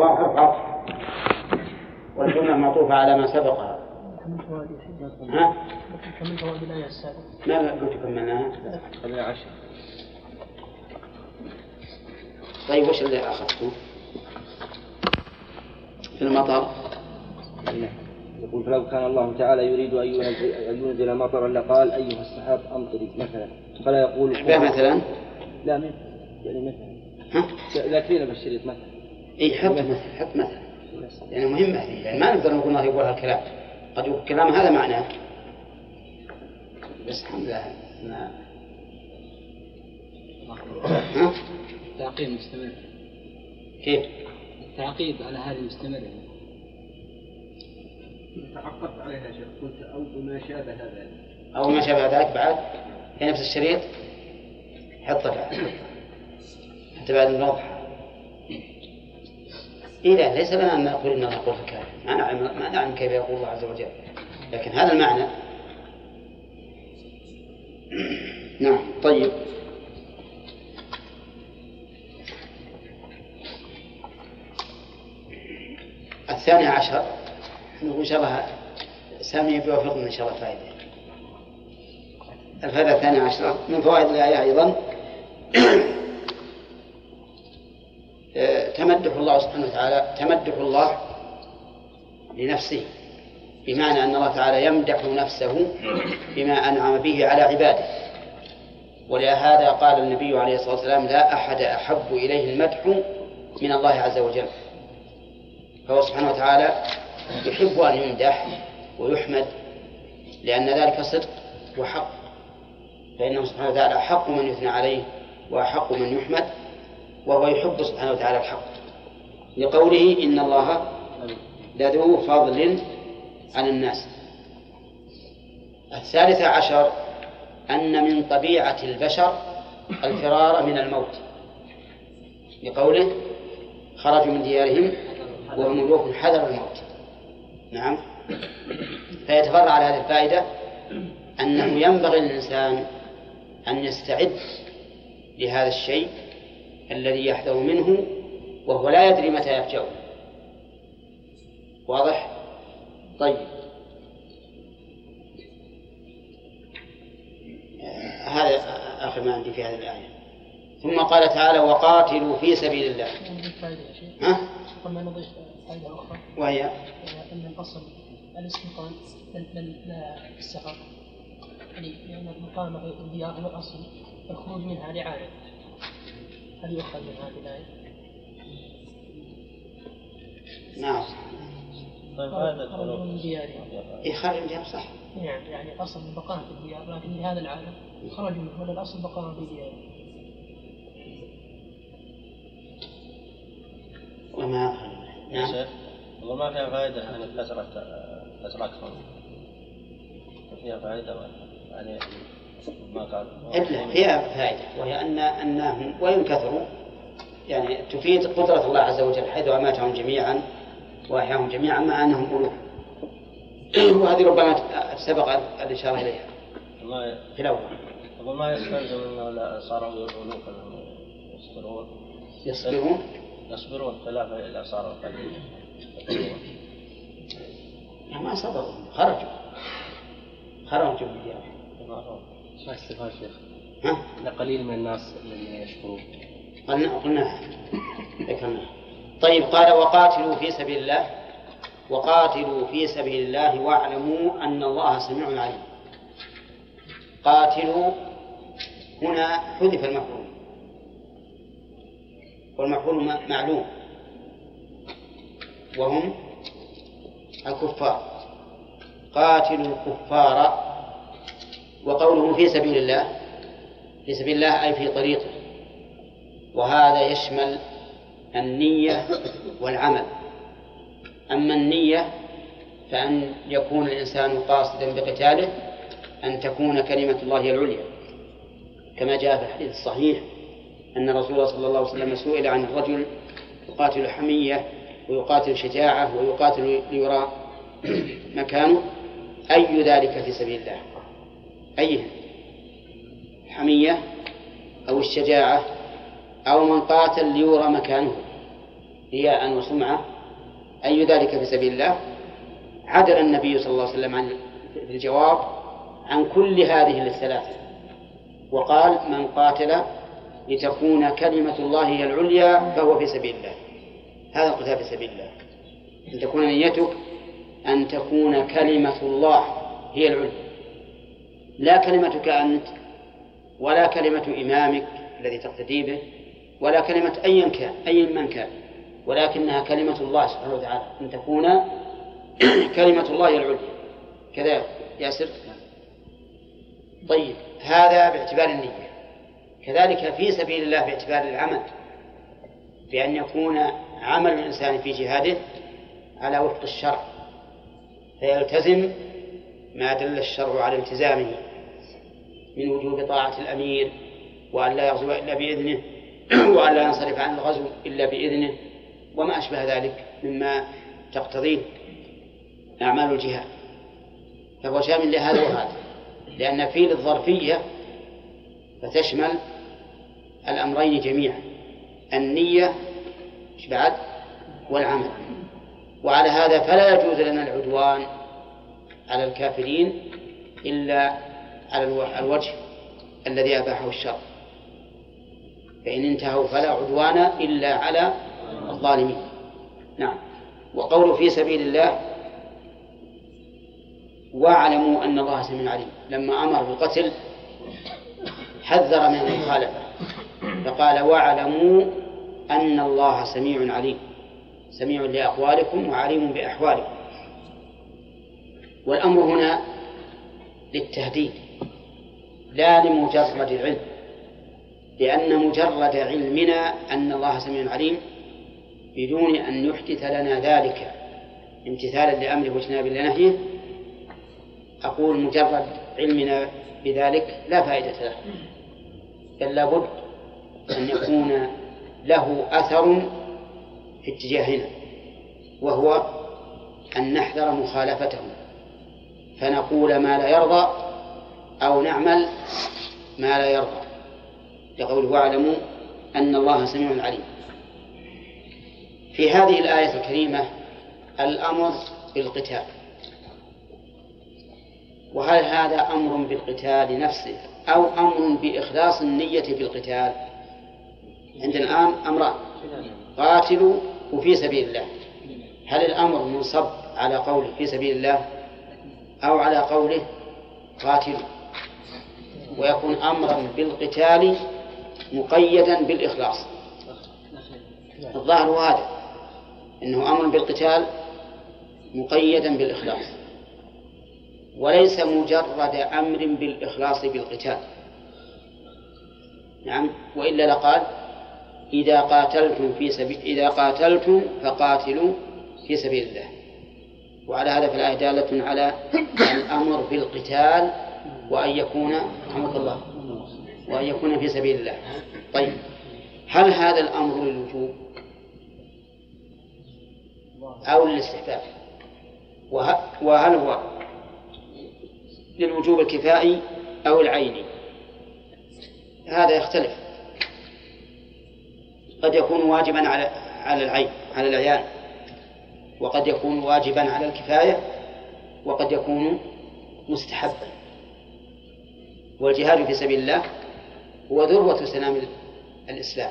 الواو حرف عطف والجملة معطوفة على ما سبقها. ها؟ كمل فوائد الآية السابقة. ما قلت كملناها؟ قبل 10. طيب وش اللي أخذته؟ في المطر. يقول فلو كان الله تعالى يريد أن ينزل مطرا لقال أيها السحاب أمطري مثلا، فلا يقول مثلا. لا مثلا يعني مثلا. ها؟ لا كثير بالشريط مثلا. إيه حط مثلا. يعني مهمة هذه، يعني ما نقدر نقول الله يقول هالكلام، قد يقول الكلام هذا معناه. بس الحمد لله. ها؟ التعقيب مستمر. كيف؟ التعقيب على هذه مستمر. تعقبت عليها شيخ، قلت أو بما شابه ذلك. أو ما شابه ذلك بعد في نفس الشريط حطه بعد حتى بعد النوضح. إيه لا ليس لنا أن نقول إننا نقول حكاية، ما نعلم كيف يقول الله عز وجل، لكن هذا المعنى. نعم. طيب الثاني عشر إن شاء الله سامي بيوفقنا إن شاء الله فائدة. الفائدة الثانية عشرة من فوائد الآية أيضا تمدح الله سبحانه وتعالى، تمدح الله لنفسه، بمعنى أن الله تعالى يمدح نفسه بما أنعم به على عباده. ولهذا قال النبي عليه الصلاة والسلام لا أحد أحب إليه المدح من الله عز وجل. فهو سبحانه وتعالى يحب أن يمدح ويحمد، لأن ذلك صدق وحق، فإنه سبحانه وتعالى أحق من يثنى عليه وأحق من يحمد، وهو يحب سبحانه وتعالى الحق، لقوله إن الله لذو فضل على الناس. الثالثة عشر أن من طبيعة البشر الفرار من الموت، لقوله خرجوا من ديارهم وهم ملوك حذر الموت. نعم. فيتفرع على هذه الفائدة أنه ينبغي للإنسان أن يستعد لهذا الشيء الذي يحذر منه وهو لا يدري متى يفجأه. واضح؟ طيب هذا آخر ما عندي في هذه الآية. ثم قال تعالى وقاتلوا في سبيل الله. ها؟ قلنا نضيف فائدة أخرى وهي أن الأصل الاستيقان لا السفر، يعني لأن المقامة الديار هو الأصل، الخروج منها لعادة. هل يؤخذ من هذه الآية؟ نعم. طيب هذا خرج من ديارهم. خرج من ديار صح. يعني أصل البقاء في الديار، لكن لهذا العالم خرج منه، ولا الأصل بقاء في ديارهم. وما نعم. والله ما فيها فائدة أن كسرت فيها فائدة يعني ما قال. إلا فيها فائدة، وهي أنهم وإن كثروا يعني تفيد قدرة الله عز وجل، حيث أماتهم جميعا وأحياهم جميعا مع أنهم ألوف. وهذه ربما سبق الإشارة إليها في الأول. ما يستلزم أنه صاروا ألوفا يصبرون خلاف إلى صاروا قليلا. ما صبروا، خرجوا من ديارهم. ما استفاد شيخ؟ ها؟ قليل من الناس الذين يشكرون. قلنا ذكرنا. طيب قال وقاتلوا في سبيل الله، وقاتلوا في سبيل الله واعلموا أن الله سميع عليم. قاتلوا هنا حذف المفعول، والمفعول معلوم وهم الكفار. قاتلوا الكفار. وقوله في سبيل الله، في سبيل الله أي في طريقه، وهذا يشمل النية والعمل. أما النية فأن يكون الإنسان قاصدا بقتاله أن تكون كلمة الله هي العليا، كما جاء في الحديث الصحيح أن الرسول صلى الله عليه وسلم سئل عن الرجل يقاتل حمية ويقاتل شجاعة ويقاتل ليرى مكانه، أي ذلك في سبيل الله؟ أيه؟ حمية أو الشجاعة أو من قاتل ليرى مكانه؟ رياء وسمعة أي ذلك في سبيل الله، عدل النبي صلى الله عليه وسلم عن في الجواب عن كل هذه الثلاثة، وقال: من قاتل لتكون كلمة الله هي العليا فهو في سبيل الله. هذا القتال في سبيل الله، أن تكون نيتك أن تكون كلمة الله هي العليا، لا كلمتك أنت ولا كلمة إمامك الذي تقتدي به ولا كلمة أي من كان، ولكنها كلمة الله سبحانه وتعالى، أن تكون كلمة الله هي العليا. كذا ياسر؟ طيب، هذا باعتبار النية. كذلك في سبيل الله باعتبار العمل، بأن يكون عمل الإنسان في جهاده على وفق الشرع، فيلتزم ما دل الشرع على التزامه من وجوب طاعة الأمير، وأن لا يغزو إلا بإذنه، وأن لا ينصرف عن الغزو إلا بإذنه، وما أشبه ذلك مما تقتضيه أعمال الجهاد. فهو شامل لهذا وهذا، لأن فيه الظرفية فتشمل الأمرين جميعا، النية بعد والعمل. وعلى هذا فلا يجوز لنا العدوان على الكافرين إلا على الوجه الذي أباحه الشرع، فإن انتهوا فلا عدوان إلا على الظالمين. نعم. وقول في سبيل الله واعلموا أن الله سميع عليم، لما أمر بالقتل حذر من المخالفة فقال: واعلموا أن الله سميع عليم، سميع لأقوالكم وعليم بأحوالكم. والأمر هنا للتهديد لا لمجرد العلم، لأن مجرد علمنا أن الله سميع عليم بدون أن يحدث لنا ذلك امتثالا لأمره واجتنابا لنهيه، أقول مجرد علمنا بذلك لا فائدة له، بل لابد أن يكون له أثر في اتجاهنا، وهو أن نحذر مخالفته، فنقول ما لا يرضى أو نعمل ما لا يرضى، لقوله: واعلموا أن الله سميع عليم. في هذه الآية الكريمة الأمر بالقتال، وهل هذا أمر بالقتال نفسه أو أمر بإخلاص النية في القتال؟ عندنا الآن أمران: قاتلوا وفي سبيل الله. هل الأمر منصب على قوله في سبيل الله أو على قوله قاتلوا؟ ويكون أمرا بالقتال مقيدا بالإخلاص. الظاهر هذا إنه أمر بالقتال مقيدا بالإخلاص، وليس مجرد أمر بالإخلاص بالقتال. نعم، وإلا لقال: إذا قاتلتم فقاتلوا في سبيل الله. وعلى هذا في الآية دالة على الأمر بالقتال وأن يكون رحمك الله وأن يكون في سبيل الله. طيب، هل هذا الأمر للوجوب أو للاستحباب؟ وهل هو للوجوب الكفائي أو العيني؟ هذا يختلف، قد يكون واجبا على العين على العيان، وقد يكون واجبا على الكفاية، وقد يكون مستحبا. والجهاد في سبيل الله هو ذروة سنام الإسلام،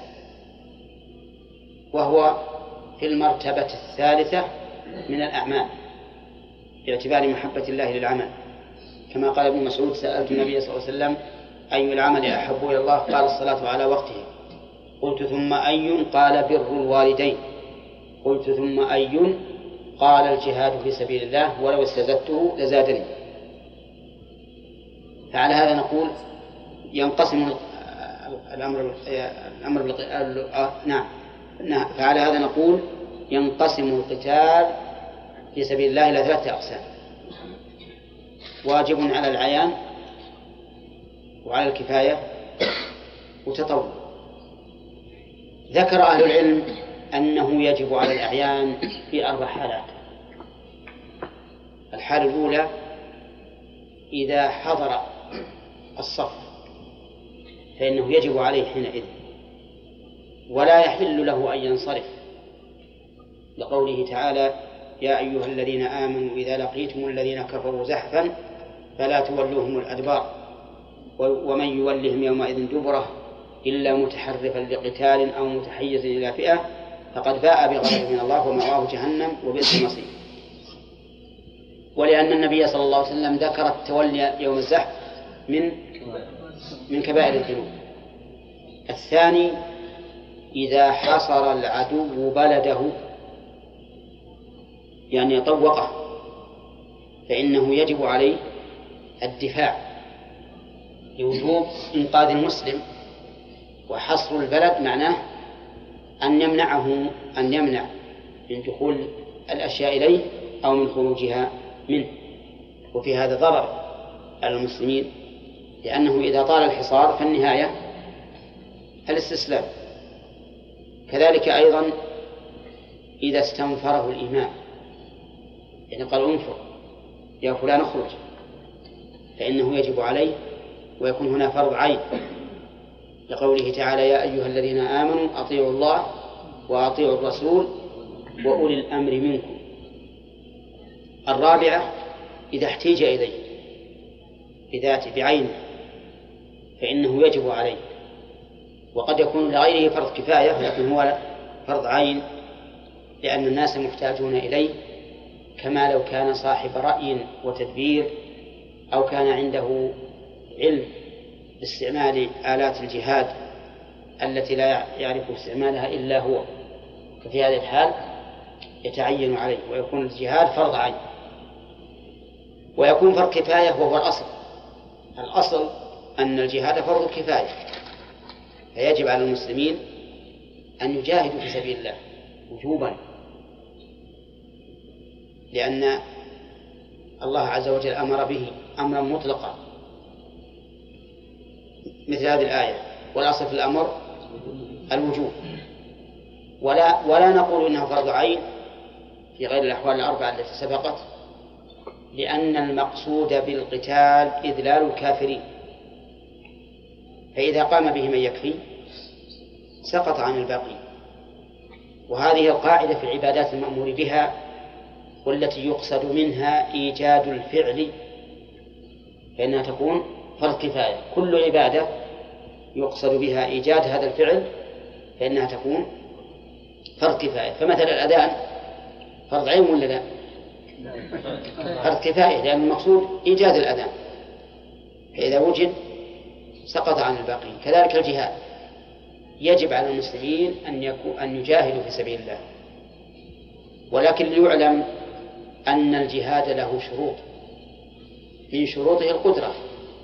وهو في المرتبة الثالثة من الأعمال باعتبار محبة الله للعمل، كما قال ابن مسعود: سألت النبي صلى الله عليه وسلم أي العمل أحب إلى الله؟ قال: الصلاة على وقته. قلت: ثم أي؟ قال: بر الوالدين. قلت: ثم أي؟ قال: الجهاد في سبيل الله، ولو استزدته لزادني. فعلى هذا نقول ينقسم الأمر نعم، فعلى هذا نقول ينقسم القتال في سبيل الله إلى 3 أقسام: واجب على العيان، وعلى الكفاية، وتطوع. ذكر أهل العلم أنه يجب على الأعيان في 4 حالات. الحالة الأولى إذا حضر الصف فإنه يجب عليه حينئذ، ولا يحل له أن ينصرف لقوله تعالى: يا أيها الذين آمنوا إذا لقيتم الذين كفروا زحفا فلا تولوهم الأدبار ومن يولهم يومئذ دبره إلا متحرفا لقتال أو متحيزا إلى فئة فقد باء بغضب من الله ومأواه جهنم وبئس المصير. ولأن النبي صلى الله عليه وسلم ذكر التولي يوم الزحف من كبائر الذنوب. الثاني: إذا حصر العدو بلده يعني طوقه فإنه يجب عليه الدفاع لوجوب إنقاذ المسلم. وحصر البلد معناه أن يمنع من دخول الأشياء إليه أو من خروجها منه. وفي هذا ضرر على المسلمين، لأنه إذا طال الحصار فالنهاية الاستسلام. كذلك أيضا إذا استنفره الإمام، يعني قال: انفر يا فلان اخرج، فإنه يجب عليه ويكون هنا فرض عين، لقوله تعالى: يا أيها الذين آمنوا أطيعوا الله وأطيعوا الرسول وأولي الأمر منكم. الرابعة: إذا احتيج إليه بذاته بعينه فإنه يجب عليه، وقد يكون لغيره فرض كفاية لكن هو فرض عين، لأن الناس محتاجون إليه، كما لو كان صاحب رأي وتدبير أو كان عنده علم باستعمال آلات الجهاد التي لا يعرف استعمالها إلا هو، ففي هذه الحال يتعين عليه ويكون الجهاد فرض عين. ويكون فرض كفاية وهو الأصل أن الجهاد فرض كفاية، فيجب على المسلمين أن يجاهدوا في سبيل الله وجوبا، لأن الله عز وجل أمر به أمرا مطلقا مثل هذه الآية: والأصل في الأمر الوجوب. ولا نقول إنه فرض عين في غير الأحوال الأربعة التي سبقت، لأن المقصود بالقتال إذلال الكافرين، فإذا قام به من يكفي سقط عن الباقي. وهذه القاعدة في العبادات المأمور بها والتي يقصد منها إيجاد الفعل، فإنها تكون فرض كفاية. كل عبادة يقصد بها إيجاد هذا الفعل فإنها تكون فرض كفاية. فمثل الأذان فرض عين ولا لا؟ فرض كفاية، لأن المقصود إيجاد الأذان، فإذا وجد سقط عن الباقين. كذلك الجهاد يجب على المسلمين أن يجاهدوا في سبيل الله، ولكن ليعلم أن الجهاد له شروط، من شروطه القدرة،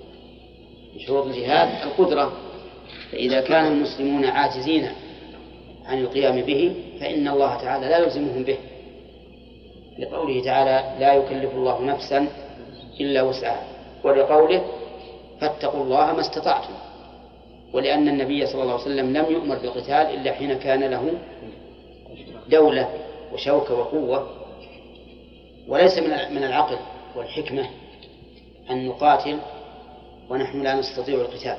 من شروط الجهاد القدرة. فإذا كان المسلمون عاجزين عن القيام به فإن الله تعالى لا يلزمهم به، لقوله تعالى: لا يكلف الله نفسا إلا وسعها، ولقوله: فاتقوا الله ما استطعتم. ولأن النبي صلى الله عليه وسلم لم يؤمر بالقتال إلا حين كان له دولة وشوكة وقوة. وليس من العقل والحكمة أن نقاتل ونحن لا نستطيع القتال،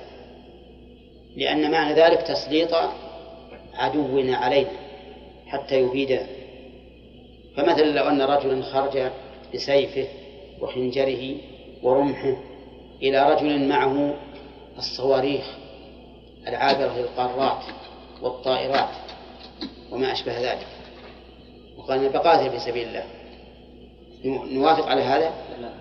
لأن معنى ذلك تسليط عدونا علينا حتى يبيدنا. فمثلا لو أن رجلا خرج بسيفه وخنجره ورمحه إلى رجل معه الصواريخ العابرة للقارات والطائرات وما أشبه ذلك، وقال: أنا بقاتل في سبيل الله، نوافق على هذا؟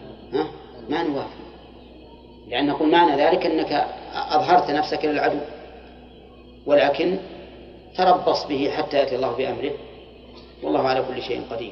ما نوافق، لأن نقول معنى ذلك أنك أظهرت نفسك للعدو، ولكن تربص به حتى يأتي الله بأمره، والله على كل شيء قدير.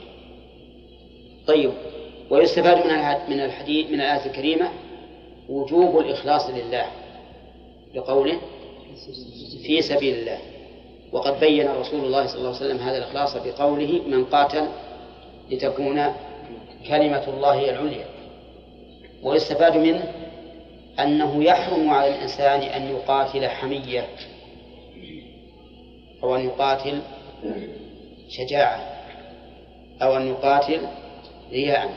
طيب، ويستفاد من الحديث من الآية الكريمة وجوب الإخلاص لله، لقوله: في سبيل الله. وقد بين رسول الله صلى الله عليه وسلم هذا الإخلاص بقوله: من قاتل لتكون كلمة الله العليا. ويستفاد منه أنه يحرم على الإنسان أن يقاتل حمية أو أن يقاتل شجاعة أو أن يقاتل رياء،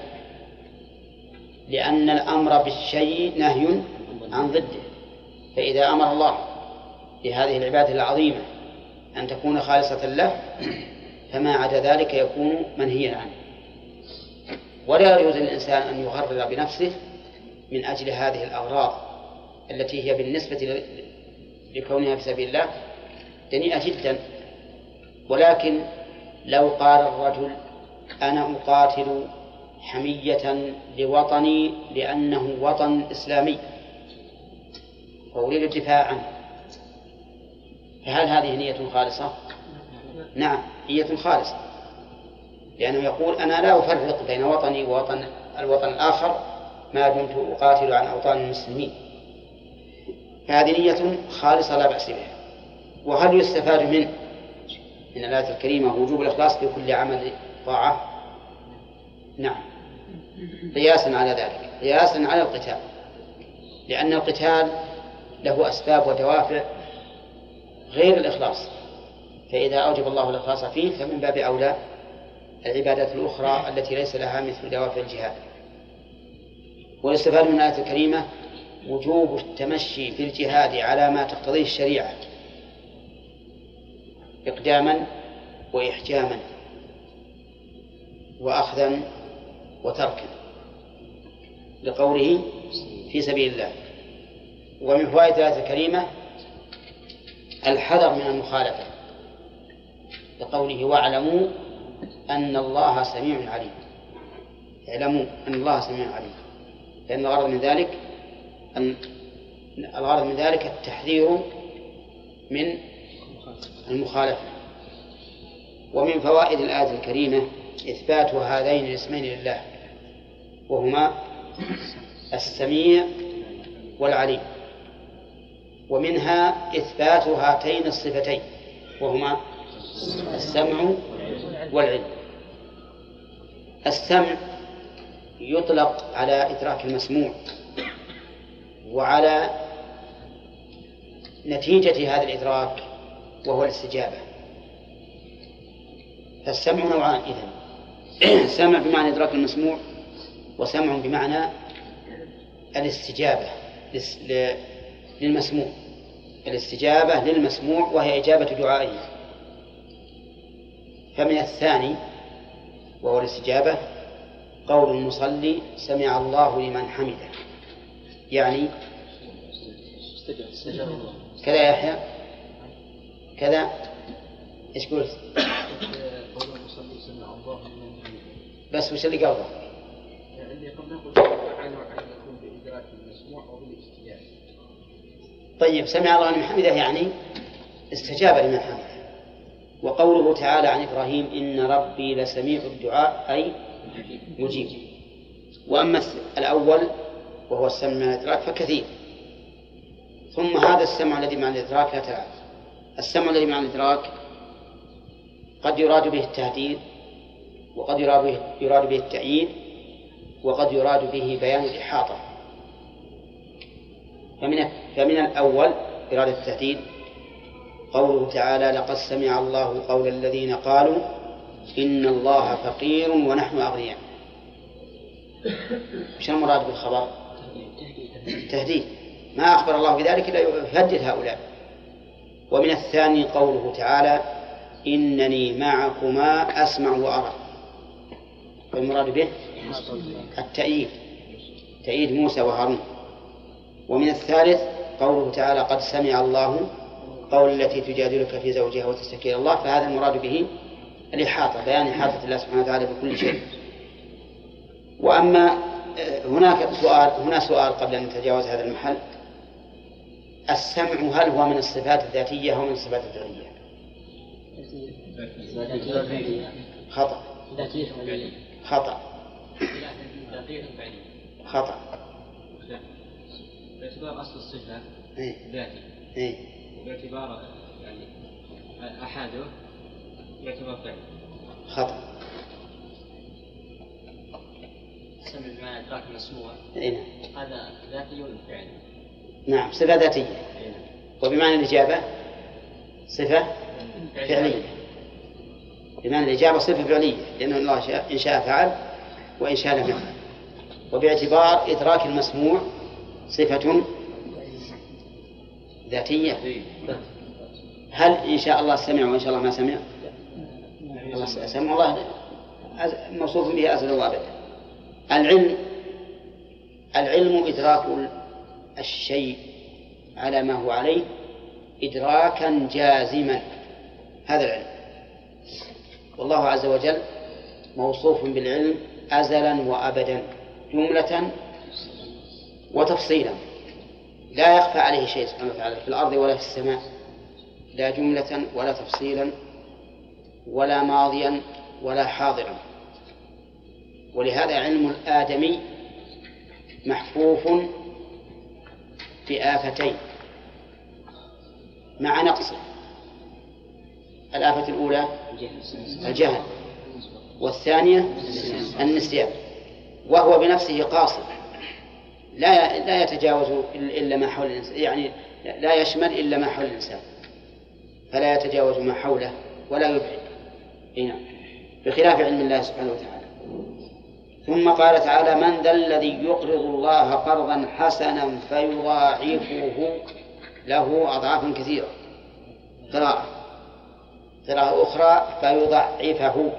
لأن الأمر بالشيء نهي عن ضده. فإذا أمر الله بهذه العبادة العظيمة أن تكون خالصة له فما عدا ذلك يكون منهيا عنه. ولا يجوز للإنسان أن يغرر بنفسه من أجل هذه الأغراض التي هي بالنسبة لكونها في سبيل الله دنيئة جدا. ولكن لو قال الرجل أنا أقاتل حمية لوطني لأنه وطن إسلامي وأريد الدفاع عنه، فهل هذه نية خالصة؟ نعم، نية خالصة، لأنه يقول أنا لا أفرق بين وطني ووطن الوطن الآخر ما دمت أقاتل عن أوطان المسلمين، فهذه نية خالصة لا بأس بها. وهل يستفاد من الآية الكريمة وجوب الإخلاص في كل عمل طاعة؟ نعم، قياسا على ذلك، قياسا على القتال، لأن القتال له أسباب ودوافع غير الإخلاص، فإذا أوجب الله الإخلاص فيه فمن باب أولى العبادات الأخرى التي ليس لها مثل دوافع الجهاد. ويستفاد من الآية الكريمة وجوب التمشي في الجهاد على ما تقتضيه الشريعة إقداما وإحجاما وأخذا وتركا، لقوله في سبيل الله. ومن فوائد الآية الكريمة الحذر من المخالفة، لقوله واعلموا أن الله سميع عليم. اعلموا أن الله سميع عليم، لأن الغرض من ذلك التحذير من المخالفة. ومن فوائد الآية الكريمة إثبات هذين الاسمين لله، وهما السميع والعليم، ومنها إثبات هاتين الصفتين وهما السمع والعلم. السمع يطلق على إدراك المسموع وعلى نتيجة هذا الإدراك وهو الاستجابة. فالسمع نوعان إذن، سمع بمعنى إدراك المسموع، وسمع بمعنى الاستجابة للمسموع، الاستجابة للمسموع وهي إجابة دعائه. فمن الثاني وهو الاستجابة قول المصلي سمع الله لمن حمده، يعني كذا يا يحيى كذا ايش قلت؟ قول المصلي سمع الله لمن حمده، بس وش اللي قبله؟ يعني قبل نقول تعالى وعلى يكون بإدراك المسموع أو بالاستجابة. طيب، سمع الله لمن حمده يعني استجاب لمن حمده. وقوله تعالى عن إبراهيم إن ربي لسميع الدعاء أي مجيب. وأما الأول وهو السمع من الإدراك فكثير. ثم هذا السمع الذي مع الإدراك لا تلعب. السمع الذي مع الإدراك قد يراد به التهديد، وقد يراد به التأييد، وقد يراد به بيان الإحاطة. فمن الأول إرادة التهديد قوله تعالى لقد سمع الله قول الذين قالوا إن الله فقير ونحن أغنياء. وش المراد بالخبر؟ تهديد، ما أخبر الله بذلك إلا يهدد هؤلاء. ومن الثاني قوله تعالى إنني معكما أسمع وأرى، فالمراد به تأييد موسى وهارون. ومن الثالث قوله تعالى قد سمع الله قول التي تجادلك في زوجها وتشتكي إلى الله، فهذا المراد به الإحاطة، بيان إحاطة الله سبحانه وتعالى بكل شيء. وأما هنا سؤال قبل أن نتجاوز هذا المحل: السمع هل هو من الصفات الذاتية أو من الصفات الفعلية؟ خطأ. باعتبار أصل الصفة ذاتي، وباعتبار يعني أحاده باعتبار فعل. خطأ. السمع بمعنى إدراك المسموع هذا ذاتي ولا فعلي؟ نعم، صفة ذاتية. وبمعنى الإجابة صفة فعلية. بمعنى الإجابة صفة فعلية، لأن الله إن شاء فعل وإن شاء لم يفعل. وباعتبار إدراك المسموع صفة ذاتية. هل إن شاء الله سمع وإن شاء الله ما سمع؟ سمع الله موصوف به أزلا وأبدا. العلم إدراك الشيء على ما هو عليه إدراكا جازما، هذا العلم. والله عز وجل موصوف بالعلم أزلا وأبدا، جملة وتفصيلا، لا يخفى عليه شيء سبحانه وتعالى في الأرض ولا في السماء، لا جملة ولا تفصيلا ولا ماضيا ولا حاضرا. ولهذا علم الآدمي محفوف بآفتين مع نقصه. الآفة الأولى الجهل، والثانية النسيان، وهو بنفسه قاصر لا يتجاوز إلا ما حول الإنسان، يعني لا يشمل إلا ما حول الإنسان، فلا يتجاوز ما حوله ولا يبعد هنا، بخلاف علم الله سبحانه وتعالى. ثم قال تعالى: من ذا الذي يقرض الله قرضا حسنا فيضاعفه له أضعافا كثيرة. قراءة أخرى فيضاعفه.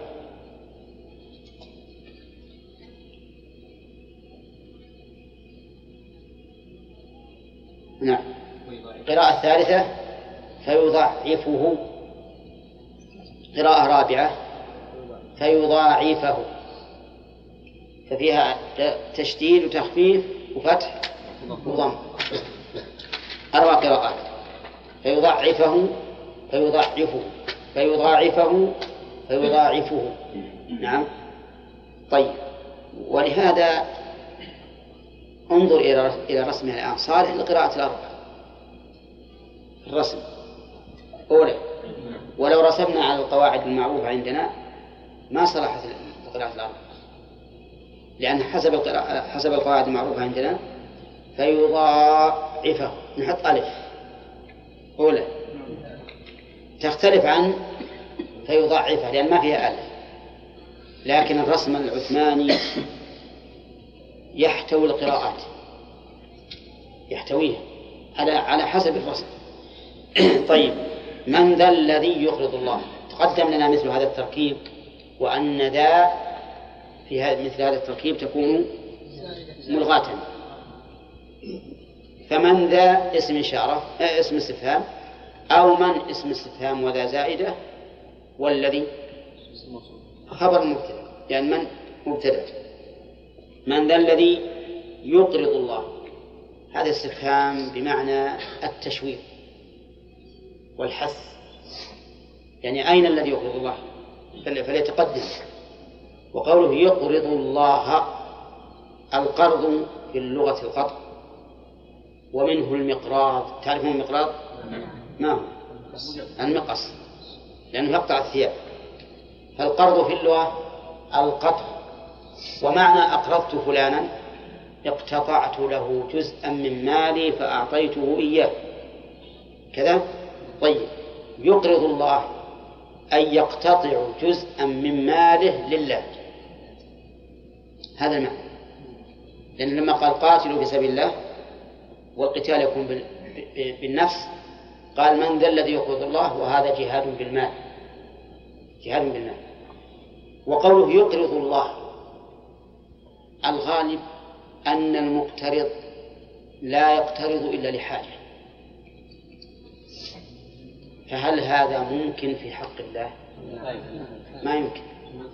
نعم. قراءة الثالثة فيضاعفه. قراءة رابعة فيضاعفه، ففيها تشديد وتخفيف وفتح وضم، 4 قراءات: فيضاعفه فيضاعفه فيضاعفه فيضاعفه. نعم. طيب، ولهذا انظر إلى رسمها الآن، صالح لقراءة الأربعة الرسم أولى، ولو رسمنا على القواعد المعروفة عندنا ما صلحت لقراءة الأربعة، لأن حسب القواعد المعروفة عندنا فيضاعفه نحط ألف أولى، تختلف عن فيضاعفه لأن ما فيها ألف. لكن الرسم العثماني يحتوي القراءات، يحتويها على حسب الرسم. طيب، من ذا الذي يقرض الله؟ تقدم لنا مثل هذا التركيب، وأن ذا في مثل هذا التركيب تكون ملغاة. فمن ذا اسم إشارة، اسم استفهام، أو من اسم استفهام وذا زائدة، والذي خبر مبتدأ، يعني من مبتدأ. من ذا الذي يقرض الله، هذا استفهام بمعنى التشويق والحث، يعني أين الذي يقرض الله فليتقدم. وقوله يقرض الله، القرض في اللغة القطع، ومنه المقراض. تعرفون المقراض؟ ما هو؟ المقص، لأنه يقطع الثياب. فالقرض في اللغة القطع، ومعنى أقرضت فلانا اقتطعت له جزءا من مالي فأعطيته إياه كذا. طيب، يقرض الله أي يقتطع جزءا من ماله لله، هذا المعنى. لأن لما قال قاتلوا في سبيل الله والقتال يكون بالنفس، قال من ذا الذي يقرض الله، وهذا جهاد بالمال، جهاد بالمال. وقوله يقرض الله، الغالب أن المقترض لا يقترض إلا لحاجة، فهل هذا ممكن في حق الله؟ ما يمكن،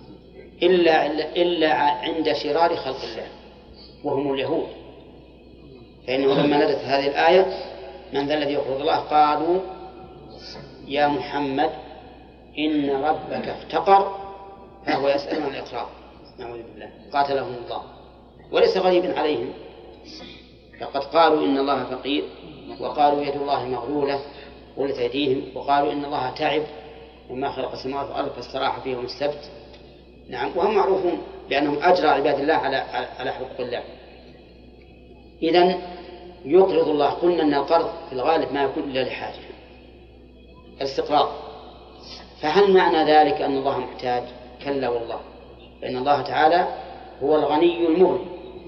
إلا عند شرار خلق الله وهم اليهود. فإنه لما نزلت هذه الآية من ذا الذي يقرض الله قالوا يا محمد إن ربك افتقر فهو يسأل عن الإقراض، نعوذ بالله، قاتلهم الله. وليس غريبا عليهم، فقد قالوا إن الله فقير، وقالوا يد الله مغلولة غلت أيديهم، وقالوا إن الله تعب وما خلق السماوات والأرض فاستراح فيهم السبت. نعم، وهم معروفون بأنهم أجرى عباد الله على حقوق الله. إذن يقرض الله، قلنا أن القرض في الغالب ما يكون إلا لحاجة، الاستقراض. فهل معنى ذلك أن الله محتاج؟ كلا والله، فإن الله تعالى هو الغني المغني،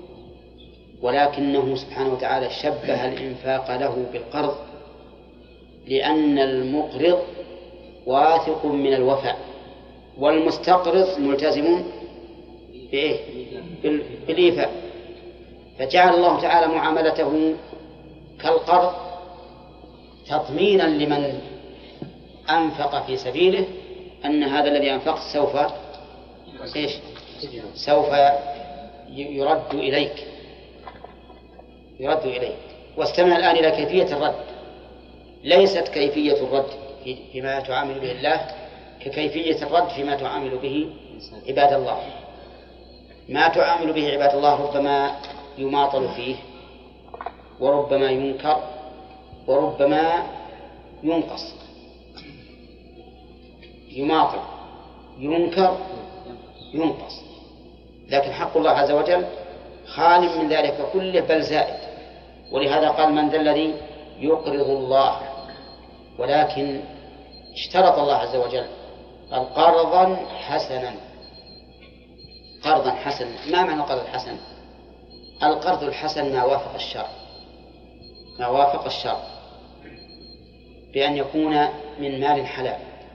ولكنه سبحانه وتعالى شبه الإنفاق له بالقرض، لأن المقرض واثق من الوفاء والمستقرض ملتزم بإيه؟ بالإيفاء. فجعل الله تعالى معاملته كالقرض تضمينا لمن أنفق في سبيله أن هذا الذي أنفقت سوف يرد إليك. واستمع الآن إلى كيفية الرد. ليست كيفية الرد فيما تعامل به الله ككيفية الرد فيما تعامل به عباد الله. ما تعامل به عباد الله ربما يماطل فيه، وربما ينكر، وربما ينقص. يماطل، ينكر، ينقص. لكن حق الله عز وجل خال من ذلك كله بل زائد. ولهذا قال: من ذا الذي يقرض الله؟ ولكن اشترط الله عز وجل قال: قرضا حسنا. قرضا حسنا. ما معنى القرض الحسن؟ القرض الحسن ما وافق الشرع بأن يكون من مال حلال.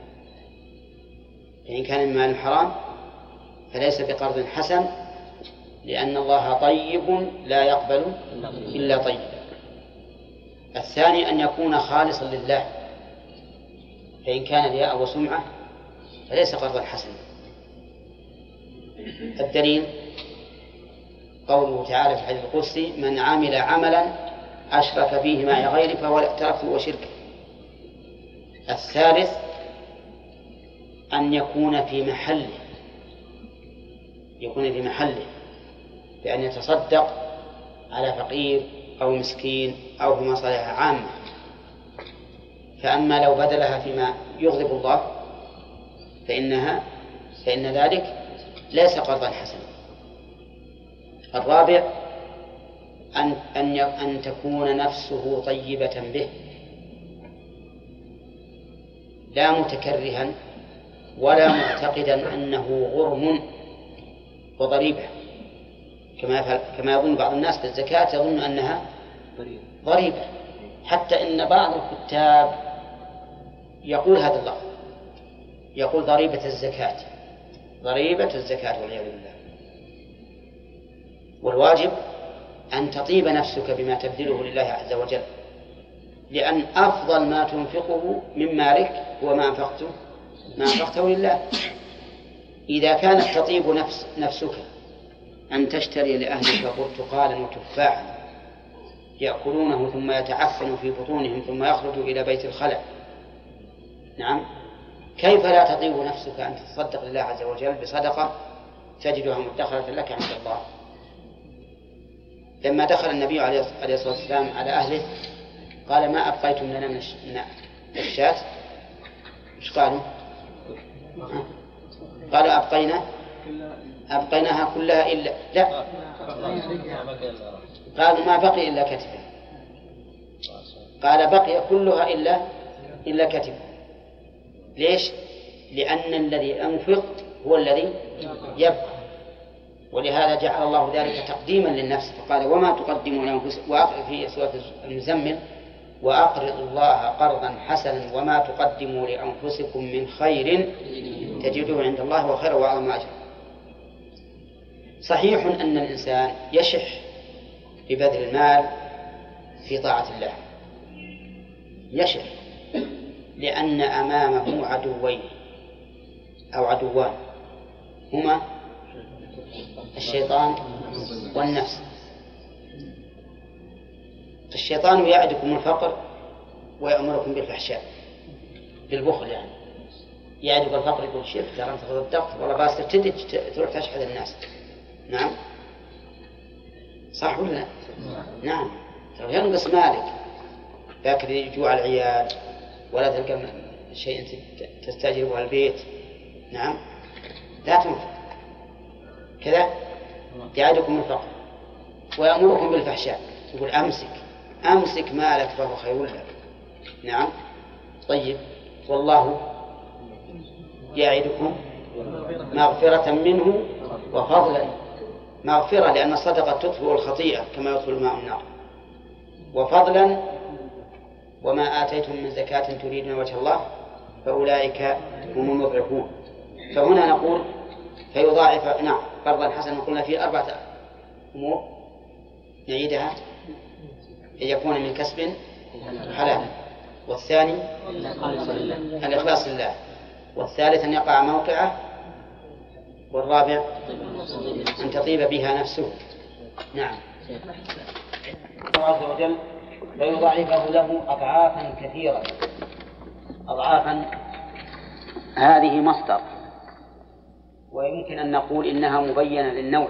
فإن كان من مال حرام فليس بقرض حسن، لأن الله طيب لا يقبل إلا طيبا. الثاني أن يكون خالصا لله، فإن كان رياء وسمعة فليس قرضا حسنا. الدليل قوله تعالى في الحديث القدسي: من عمل عملا أشرك فيه معي غيري فهو تركته وشركه. الثالث أن يكون في محله، بأن يتصدق على فقير أو مسكين أو في مصالح عامة. فأما لو بدلها فيما يغضب الله فإن ذلك ليس قرضا حسنا. الرابع أن تكون نفسه طيبة به، لا متكرها ولا معتقدا أنه غرم وضريبة، كما يظن بعض الناس بالزكاة، يظن أنها ضريبة. حتى إن بعض الكتاب يقول هذا اللفظ، يقول ضريبة الزكاة والعياذ بالله. والواجب أن تطيب نفسك بما تبذله لله عز وجل، لأن أفضل ما تنفقه من مالك هو ما أنفقته لله. إذا كانت تطيب نفسك أن تشتري لأهلك برتقالا وتفاحا يأكلونه ثم يتعفن في بطونهم ثم يخرج إلى بيت الخلع، نعم، كيف لا تطيب نفسك أن تتصدق لله عز وجل بصدقة تجدها مدخرة لك عند الله؟ لما دخل النبي عليه الصلاة والسلام على أهله قال: ما أبقيتم لنا من الشاة؟ إيش قالوا؟ قالوا: أبقيناها كلها إلا لا، قالوا: ما بقي إلا كتفه. قال: بقي كلها إلا كتفه. ليش؟ لأن الذي أنفق هو الذي يبقى. ولهذا جعل الله ذلك تقديما للنفس، فقال: وما تقدموا لأنفسكم، في سورة المزمل: وأقرضوا الله قرضا حسنا وما تقدموا لأنفسكم من خير تجدوه عند الله وخيرا وأعظم أجرا. صحيح أن الإنسان يشح ببذل المال في طاعة الله، يشح، لأن أمامه عدوين أو عدوان هما الشيطان والنفس. الشيطان يعدكم الفقر ويأمركم بالفحشاء، بالبخل، يعني يعدك الفقر، يقول: شوف ترى أنت تصدقت والله باس تبتدي تروح تشحذ الناس. نعم، صح ولا لا؟ نعم، ترى ينقص مالك، لكن يجوع العيال ولا تلقى شيء تستأجره البيت. نعم، لا تنفق كذا. يعدكم الفقر ويأمركم بالفحشاء، يقول: أمسك مالك فهو خير لك. نعم، طيب، والله يعدكم مغفرة منه وفضلا. مغفرة لأن الصدقة تطفئ الخطيئة كما يطفئ الماء النار، وفضلا: وما آتيتم من زكاة تريدون وجه الله فأولئك هم المضعفون. فهنا نقول فيضاعف نعم قرضا حسنا. قلنا فيه 4 أمور نعيدها: أن يكون من كسب حلال، والثاني الإخلاص لله، والثالث أن يقع موقعه، والرابع أن تطيب بها نفسه. نعم. الله عز وجل فيضاعفه له أضعافا كثيرة. أضعافا هذه مصدر، ويمكن أن نقول إنها مبينة للنوع،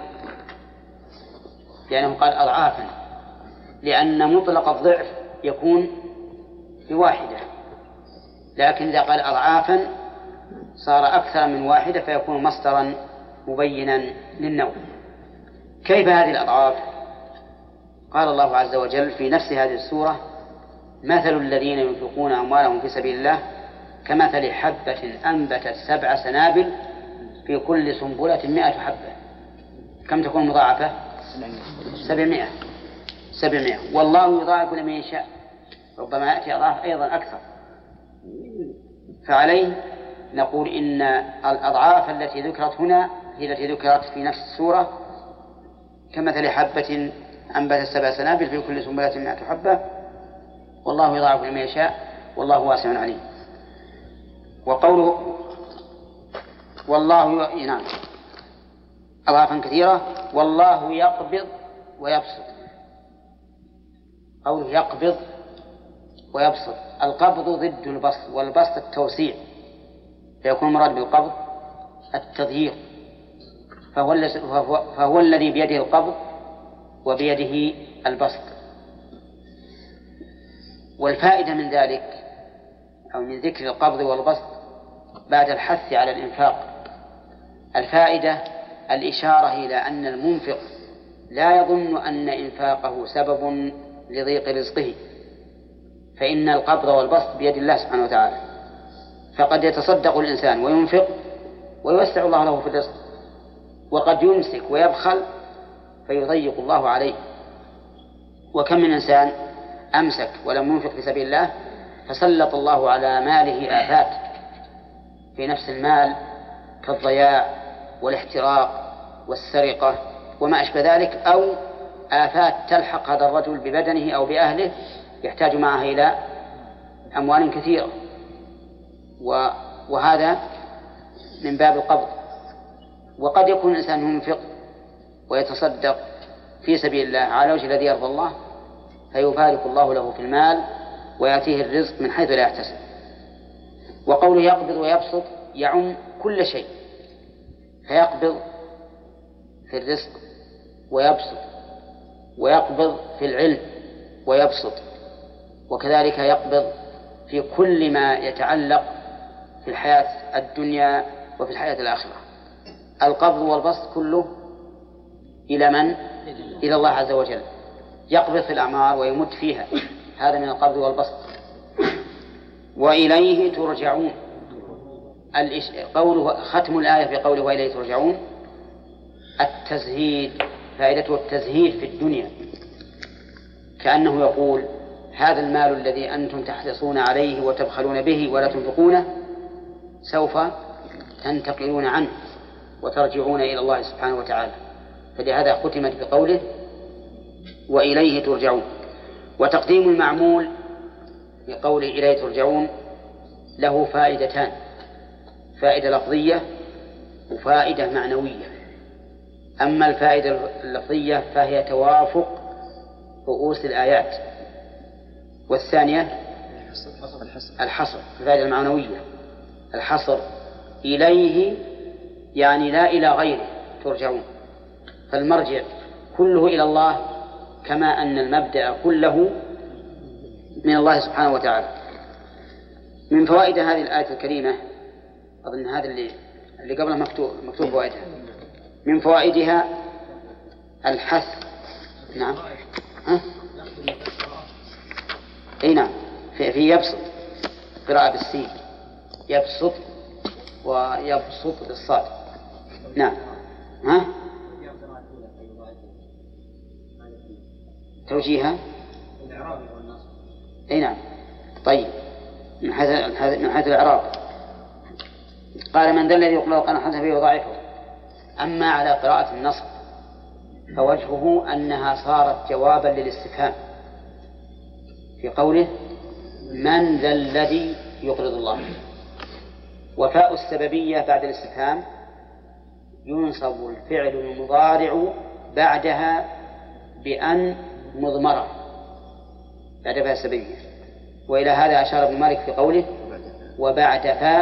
لأنه قال أضعافا، لأن مطلق الضعف يكون بواحدة، لكن إذا قال أضعافا صار أكثر من واحدة فيكون مصدرا مبينا للنوع. كيف هذه الأضعاف؟ قال الله عز وجل في نفس هذه السورة: مثل الذين ينفقون أموالهم في سبيل الله كمثل حبة أنبتت 7 سنابل في كل سنبلة 100 حبة. كم تكون مضاعفة؟ 700. والله يضاعف لمن يشاء، ربما يأتي أضعاف أيضا أكثر. فعليه نقول إن الأضعاف التي ذكرت هنا هي التي ذكرت في نفس السورة: كمثل حبة أنبتت 7 سنابل في كل سنبلة 100 حبة، والله يضاعف لمن يشاء والله واسع عليم. وقوله والله نعم أضعافا كثيرة. والله يقبض ويبسط. قوله يقبض ويبسط، القبض ضد البسط، والبسط التوسيع، فيكون مراد بالقبض التضييق، فهو الذي بيده القبض وبيده البسط. والفائدة من ذلك أو من ذكر القبض والبسط بعد الحث على الإنفاق، الفائدة الإشارة إلى أن المنفق لا يظن أن إنفاقه سبب لضيق رزقه، فإن القبض والبسط بيد الله سبحانه وتعالى، فقد يتصدق الإنسان وينفق ويوسع الله له في الرزق، وقد يمسك ويبخل فيضيق الله عليه. وكم من إنسان أمسك ولم ينفق في سبيل الله فسلط الله على ماله آفات في نفس المال كالضياع والاحتراق والسرقة وما أشبه ذلك، أو آفات تلحق هذا الرجل ببدنه أو بأهله يحتاج معها إلى أموال كثيرة، وهذا من باب القبض. وقد يكون الإنسان ينفق ويتصدق في سبيل الله على وجه الذي يرضى الله، فيبارك الله له في المال ويأتيه الرزق من حيث لا يحتسب. وقوله يقبض ويبسط يعم كل شيء، فيقبض في الرزق ويبسط، ويقبض في العلم ويبسط، وكذلك يقبض في كل ما يتعلق في الحياة الدنيا وفي الحياة الآخرة. القبض والبسط كله إلى من؟ إلى الله عز وجل. يقبض في الأعمار ويمد فيها، هذا من القبض والبسط. وإليه ترجعون. قوله ختم الآية بقوله وإليه ترجعون التزهيد، فائدته التزهيد في الدنيا، كأنه يقول هذا المال الذي أنتم تحرصون عليه وتبخلون به ولا تنفقونه سوف تنتقلون عنه وترجعون إلى الله سبحانه وتعالى، فلهذا ختمت بقوله وإليه ترجعون. وتقديم المعمول بقوله إليه ترجعون له فائدتان: فائدة لفظية وفائدة معنوية. أما الفائدة اللفظية فهي توافق رؤوس الآيات، والثانية الحصر. الفائدة المعنوية الحصر، إليه يعني لا إلى غيره ترجعون، فالمرجع كله إلى الله، كما أن المبدأ كله من الله سبحانه وتعالى. من فوائد هذه الآية الكريمة، أظن هذا اللي قبله مكتوب فوائدها، من فوائدها الحث. نعم أي نعم، في يبسط قراءة بالسين، يبسط ويبسط بالصاد. نعم توجيهها أي نعم. طيب من حيث الإعراب قال من ذا الذي يقرأ القرآن حسنا فيضاعفه. أما على قراءة النصب فوجهه أنها صارت جوابا للاستفهام في قوله من ذا الذي يقرض الله، وفاء السببية بعد الاستفهام ينصب الفعل المضارع بعدها بأن مضمرة بعد فاء السببية. وإلى هذا أشار ابن مالك في قوله وبعد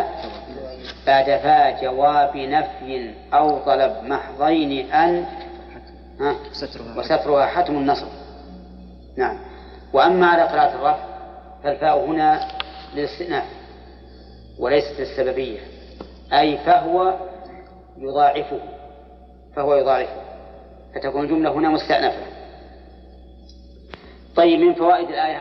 فاء جواب نفي أو طلب محضين أن وسترها حتم النصب. نعم. وأما على قراءة الرفع فالفاء هنا للاستئناف وليست للسببية، أي فهو يضاعفه فتكون الجملة هنا مستأنفة. طيب، من فوائد الآية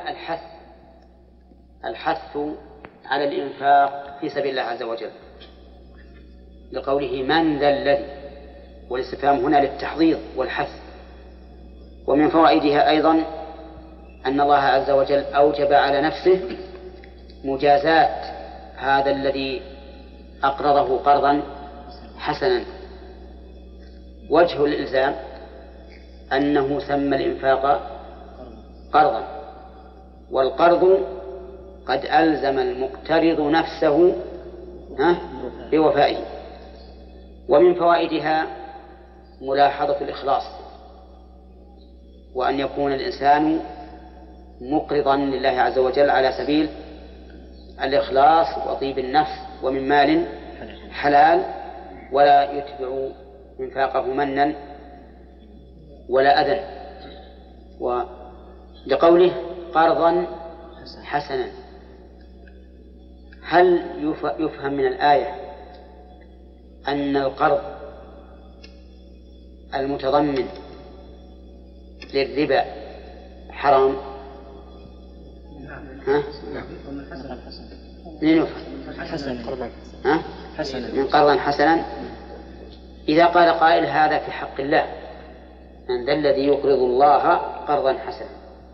الحث على الإنفاق في سبيل الله عز وجل لقوله من ذا الذي، والاستفهام هنا للتحضيض والحث. ومن فوائدها أيضا أن الله عز وجل أوجب على نفسه مجازات هذا الذي أقرضه قرضا حسنا. وجه الإلزام أنه سمى الإنفاق قرضا، والقرض قد ألزم المقترض نفسه بوفائه. ومن فوائدها ملاحظة الإخلاص، وأن يكون الإنسان مقرضا لله عز وجل على سبيل الإخلاص وطيب النفس ومن مال حلال، ولا يتبع إنفاقه منا ولا أذى. ولقوله قرضا حسنا، هل يفهم من الآية أن القرض المتضمن للربا حرام؟ من قرضا حسنا. إذا قال قائل هذا في حق الله، من ذا الذي يقرض الله قرضا حسنا،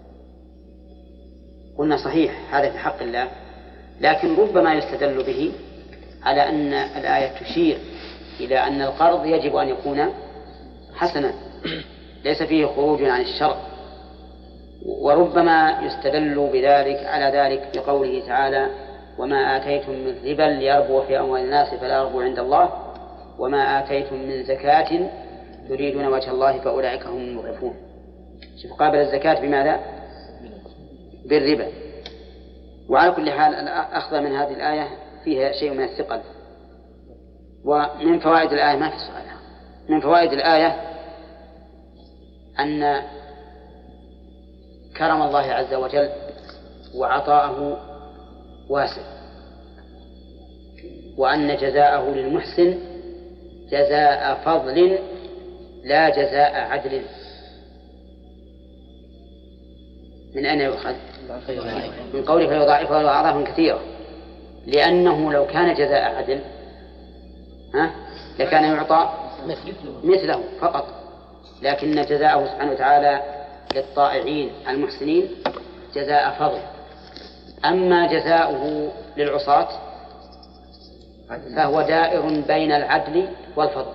قلنا صحيح هذا في حق الله، لكن ربما يستدل به على أن الآية تشير إلى أن القرض يجب أن يكون حسنا ليس فيه خروج عن الشرع. وربما يستدل بذلك على ذلك بقوله تعالى وما آتيتم من ربا ليربو في أموال الناس فلا يربو عند الله وما آتيتم من زكاة تريدون وجه الله فأولئك هم المضعفون. شوف، قابل الزكاة بماذا؟ بالربا. وعلى كل حال الأخذ من هذه الآية فيها شيء من الثقل. ومن فوائد الآية ما في سؤال، من فوائد الآية أن كرم الله عز وجل وعطاءه واسع، وأن جزاءه للمحسن جزاء فضل لا جزاء عدل. من أين يؤخذ؟ من قوله فيضاعفه أضعافا كثيرة، لأنه لو كان جزاء عدل لكان يعطى مثله فقط، لكن جزاءه سبحانه وتعالى للطائعين المحسنين جزاء فضل. أما جزاؤه للعصاة فهو دائر بين العدل والفضل.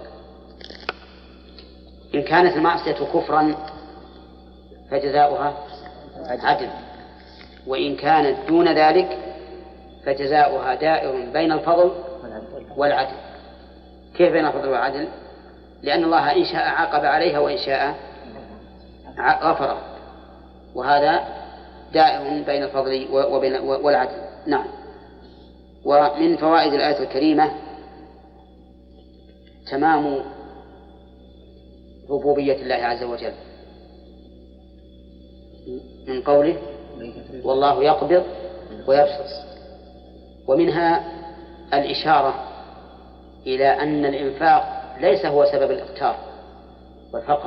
إن كانت المعصية كفرا فجزاؤها عدل، وإن كانت دون ذلك فجزاؤها دائر بين الفضل والعدل. كيف بين الفضل والعدل؟ لأن الله إن شاء عاقب عليها وإن شاء غفر، وهذا دائر بين الفضل والعدل. نعم. ومن فوائد الآية الكريمة تمام ربوبية الله عز وجل من قوله والله يقبض ويبسط، ومنها الإشارة إلى أن الإنفاق ليس هو سبب الإقتار والفقر.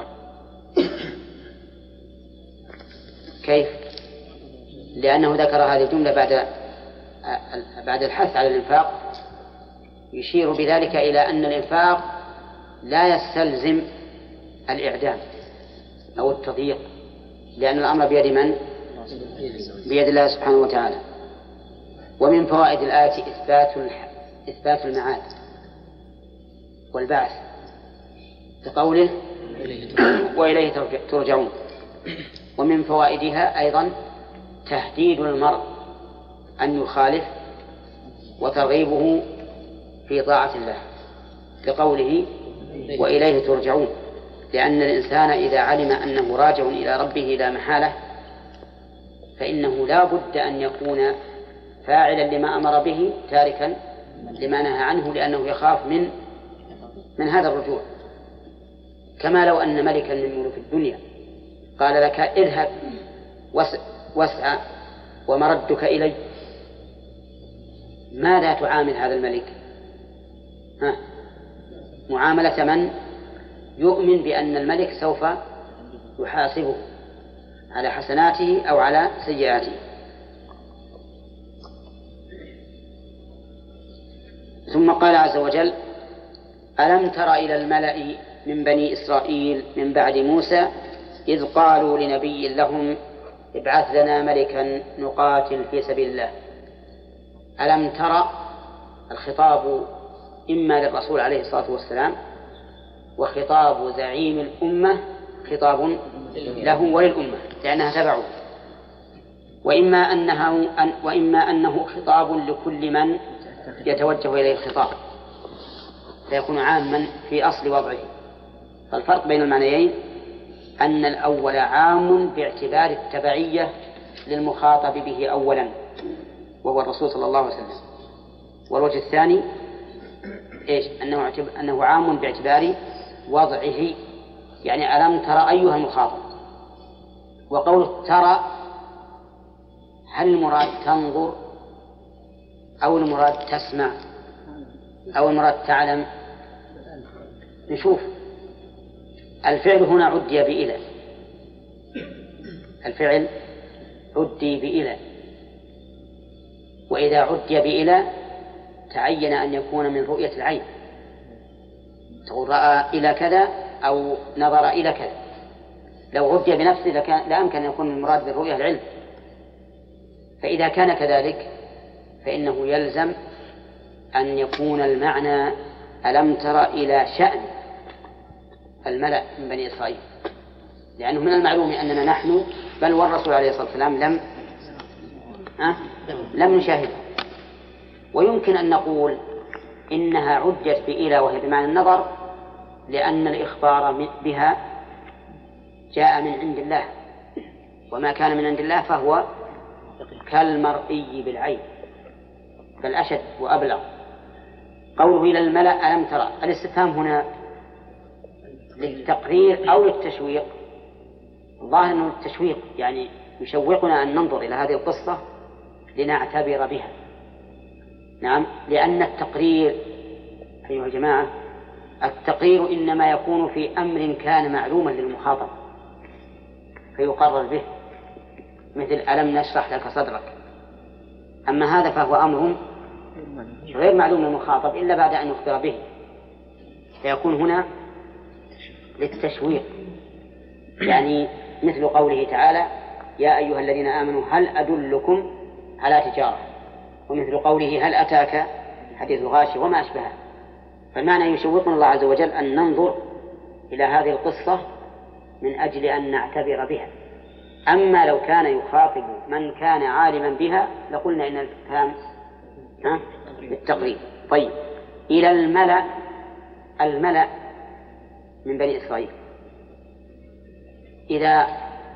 كيف؟ لأنه ذكر هذه الجملة بعد الحث على الإنفاق، يشير بذلك إلى أن الإنفاق لا يستلزم الإعدام أو التضييق، لأن الأمر بيد من؟ بيد الله سبحانه وتعالى. ومن فوائد الآية إثبات المعاد والبعث بقوله وإليه ترجعون. ومن فوائدها أيضا تهديد المرء أن يخالف وترغيبه في طاعة الله لقوله وإليه ترجعون، لأن الإنسان إذا علم أنه راجع إلى ربه لا محالة فإنه لا بد أن يكون فاعلا لما أمر به تاركا لما نهى عنه، لأنه يخاف من هذا الرجوع. كما لو أن ملكا من ملوك الدنيا قال لك اذهب واسعى ومردك إلي، ماذا تعامل هذا الملك؟ معاملة من يؤمن بأن الملك سوف يحاسبه على حسناته أو على سيئاته. ثم قال عز وجل ألم تر إلى الملأ من بني إسرائيل من بعد موسى إذ قالوا لنبي لهم ابعث لنا ملكا نقاتل في سبيل الله. ألم تر الخطاب إما للرسول عليه الصلاة والسلام، وخطاب زعيم الأمة خطاب له وللأمة لأنها تبعه، وإما أنه خطاب لكل من يتوجه إليه الخطاب فيكون عاما في أصل وضعه. فالفرق بين المعنيين أن الأول عام باعتبار التبعية للمخاطب به أولا وهو الرسول صلى الله عليه وسلم، والوجه الثاني أنه عام باعتبار وضعه، يعني ألم ترى أيها المخاطب. وقول ترى هل المراد تنظر أو المراد تسمع أو المراد تعلم؟ نشوف. الفعل هنا عدي بإلى، الفعل عدي بإلى، وإذا عدي بإلى تعين أن يكون من رؤية العين، تقول رأى إلى كذا أو نظر إلى كذا. لو عدي بنفسه لا يمكن أن يكون المراد بالرؤية العلم. فإذا كان كذلك فإنه يلزم أن يكون المعنى ألم تر إلى شأن الملأ من بني إسرائيل، لأنه من المعلوم أننا نحن بل والرسول عليه الصلاة والسلام لم نشاهده. ويمكن أن نقول إنها عدت بإلى وهي بمعنى النظر، لأن الإخبار بها جاء من عند الله، وما كان من عند الله فهو كالمرئي بالعين بل أشد وأبلغ. قوله إلى الملأ ألم ترى، الاستفهام هنا للتقرير أو للتشويق؟ الظاهر أنه التشويق، يعني يشوقنا أن ننظر إلى هذه القصة لنعتبر بها. نعم، لأن التقرير أيها الجماعة التقرير إنما يكون في أمر كان معلوما للمخاطب فيقرر به، مثل ألم نشرح لك صدرك. أما هذا فهو أمر غير معلوم للمخاطب إلا بعد أن يخبر به، فيكون هنا للتشويق، يعني مثل قوله تعالى يا أيها الذين آمنوا هل أدلكم على تجارة، ومثل قوله هل أتاك حديث الغاشية وما أشبهه. فالمعنى يشوقنا الله عز وجل أن ننظر إلى هذه القصة من أجل أن نعتبر بها. أما لو كان يخاطب من كان عالما بها لقلنا إن الكلام بالتقريب. طيب، إلى الملأ من بني إسرائيل إذا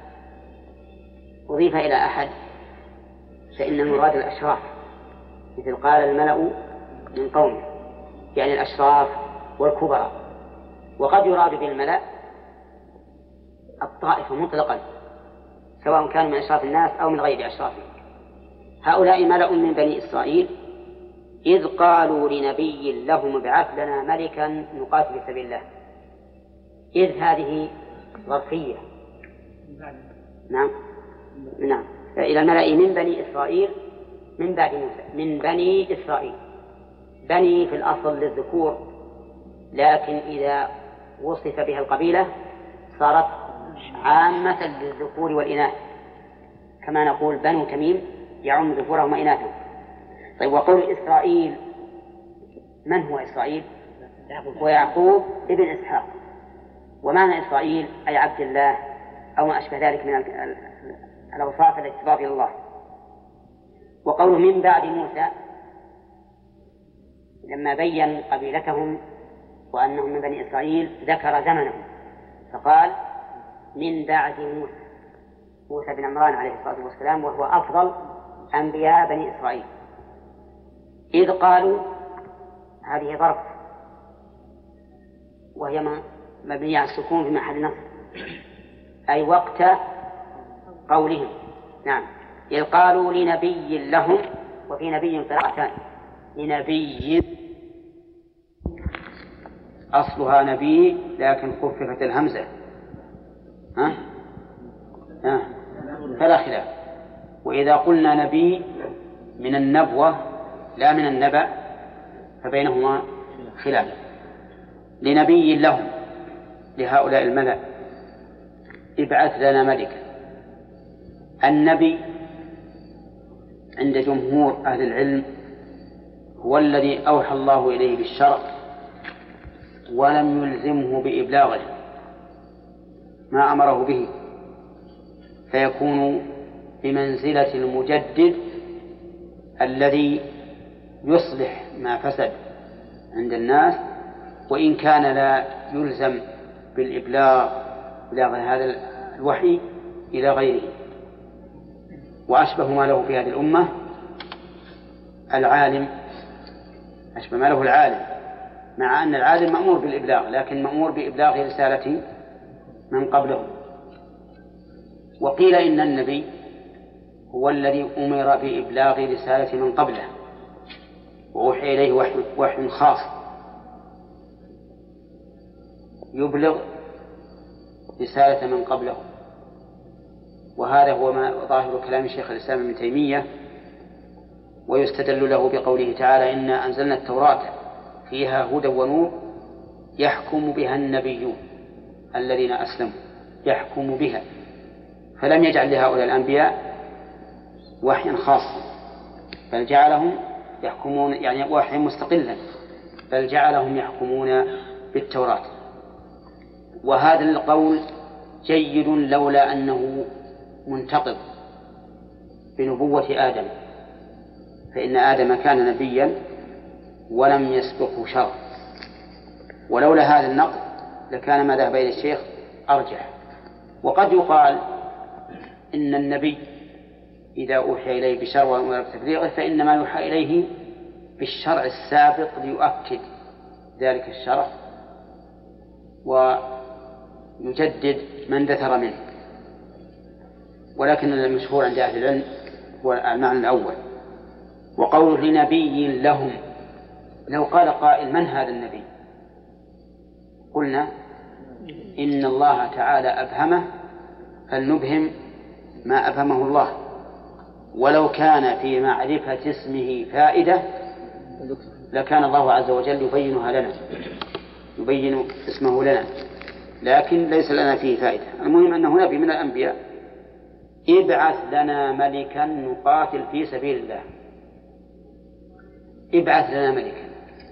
أضيف إلى أحد فإن المراد الأشراف، مثل قال الملأ من قومه، يعني الأشراف والكبراء. وقد يراد بالملأ الطائفة مطلقا سواء كانوا من أشراف الناس أو من غير أشرافهم. هؤلاء ملأ من بني إسرائيل إذ قالوا لنبي لهم ابعث لنا ملكا نقاتل في سبيل الله. إذ هذه ظرفية. نعم إلى الملأ من بني إسرائيل من بعد موسى، من بني إسرائيل. بني في الأصل للذكور، لكن إذا وصف بها القبيلة صارت عامة للذكور والإناث، كما نقول بنو تميم يعم ذكورهم وإناثهم. طيب، وقول إسرائيل، من هو إسرائيل؟ ويعقوب ابن إسحاق. ومعنى إسرائيل أي عبد الله أو ما أشبه ذلك من الأوصاف التي تضاف إلى الله. وقوله من بعد موسى لما بين قبيلتهم وأنهم من بني إسرائيل ذكر زمنهم فقال من بعد موسى بن عمران عليه الصلاة والسلام وهو أفضل أنبياء بني إسرائيل. إذ قالوا هذه ظرف وهي مبنية على السكون في محل نصب أي وقت قولهم. نعم إذ قالوا لنبي لهم وفي نبي قراءتان لنبي أصلها نبي لكن خففت الهمزة فلا خلاف. وإذا قلنا نبي من النبوة لا من النبأ فبينهما خلاف. لنبي لهم لهؤلاء الملأ ابعث لنا ملكا. النبي عند جمهور أهل العلم هو الذي أوحى الله إليه بالشرع ولم يلزمه بإبلاغه ما أمره به، فيكون بمنزلة المجدد الذي يصلح ما فسد عند الناس وإن كان لا يلزم بالإبلاغ هذا الوحي إلى غيره. وأشبه ما له في هذه الأمة العالم، أشبه ما له العالم، مع أن العالم مأمور بالإبلاغ لكن مأمور بإبلاغ رسالة من قبله. وقيل إن النبي هو الذي أمر بإبلاغ رسالة من قبله وأوحي إليه وحي خاص يبلغ رسالة من قبله. وهذا هو ما ظاهر كلام شيخ الإسلام ابن تيمية. ويستدل له بقوله تعالى إنا أنزلنا التوراة فيها هدى ونور يحكم بها النبيون الذين أسلموا يحكم بها، فلم يجعل لهؤلاء الأنبياء وحيا خاصا بل جعلهم يحكمون يعني وحيا مستقلا بل جعلهم يحكمون بالتوراة. وهذا القول جيد لولا أنه منتقض بنبوة آدم، فإن آدم كان نبيا ولم يسبقه شرع. ولولا هذا النقض لكان ما ذهب إلى الشيخ أرجح. وقد يقال إن النبي إذا أوحي إليه بشرع وأمر بتبليغه فإنما يوحى إليه بالشرع السابق ليؤكد ذلك الشرع ويجدد من دثر منه. ولكن المشهور عند أهل العلم هو المعنى الأول. وقول لنبي لهم، لو قال قائل من هذا النبي قلنا إن الله تعالى أبهمه فلنبهم ما أبهمه الله. ولو كان في معرفة اسمه فائدة لكان الله عز وجل يبينها لنا، يبين اسمه لنا، لكن ليس لنا فيه فائدة. المهم أنه نبي من الأنبياء. ابعث لنا ملكا نقاتل في سبيل الله. ابعث لنا ملكا،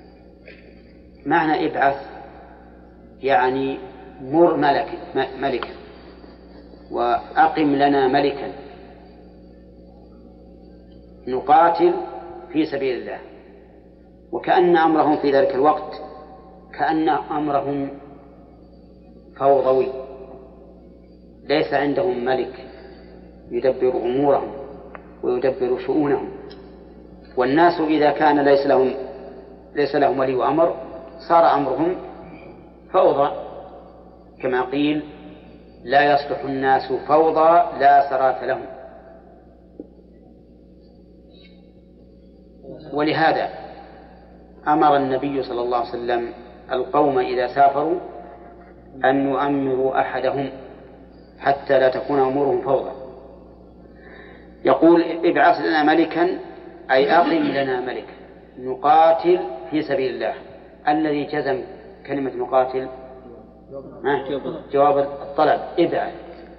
معنى ابعث يعني مر ملكا وأقم لنا ملكا نقاتل في سبيل الله. وكأن أمرهم في ذلك الوقت كأن أمرهم فوضوي، ليس عندهم ملك يدبر أمورهم ويدبر شؤونهم. والناس إذا كان ليس لهم ولي أمر صار أمرهم فوضى، كما قيل لا يصلح الناس فوضى لا سراة لهم. ولهذا أمر النبي صلى الله عليه وسلم القوم إذا سافروا أن يؤمروا أحدهم حتى لا تكون أمورهم فوضى. يقول ابعث لنا ملكا أي أقم لنا ملكا نقاتل في سبيل الله. الذي جزم كلمة نقاتل جواب الطلب ابعث.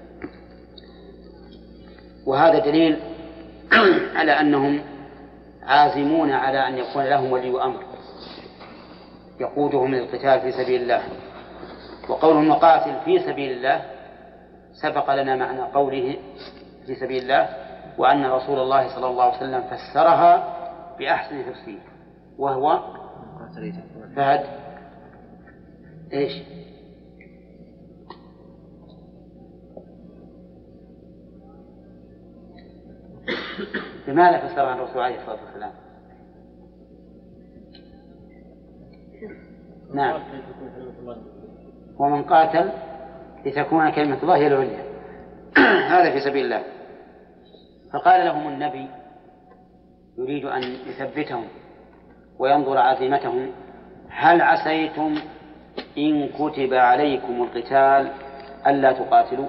وهذا دليل على أنهم عازمون على أن يكون لهم ولي أمر، يقودهم للقتال في سبيل الله. وقوله نقاتل في سبيل الله سبق لنا معنى قوله في سبيل الله، وأن رسول الله صلى الله عليه وسلم فسرها بأحسن تفسير، وهو فهد إيش؟ بماذا فسرها الرسول عليه الصلاة والسلام؟ نعم، ومن قاتل لتكون كلمة الله هي العليا هذا في سبيل الله. فقال لهم النبي يريد أن يثبتهم وينظر عزيمتهم: هل عسيتم إن كتب عليكم القتال ألا تقاتلوا؟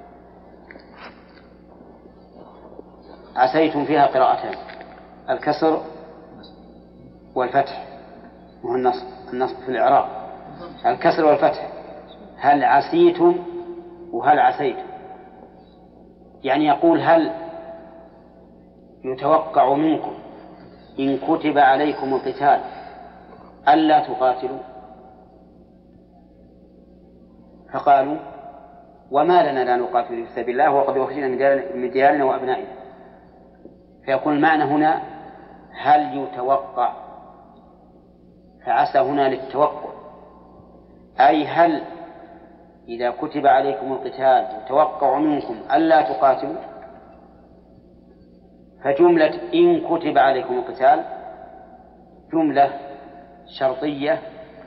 عسيتم فيها قراءتان، الكسر والفتح، وهو النصب في الإعراب، الكسر والفتح. هل عسيتم وهل عسيتم، يعني يقول هل يتوقع منكم إن كتب عليكم القتال ألا تقاتلوا؟ فقالوا: وما لنا لا نقاتل في سبيل الله وقد أخرجنا من ديارنا وأبنائنا. فيكون المعنى هنا هل يتوقع، فعسى هنا للتوقع، أي هل إذا كتب عليكم القتال يتوقع منكم ألا تقاتلوا. فجملة إن كتب عليكم القتال جملة شرطية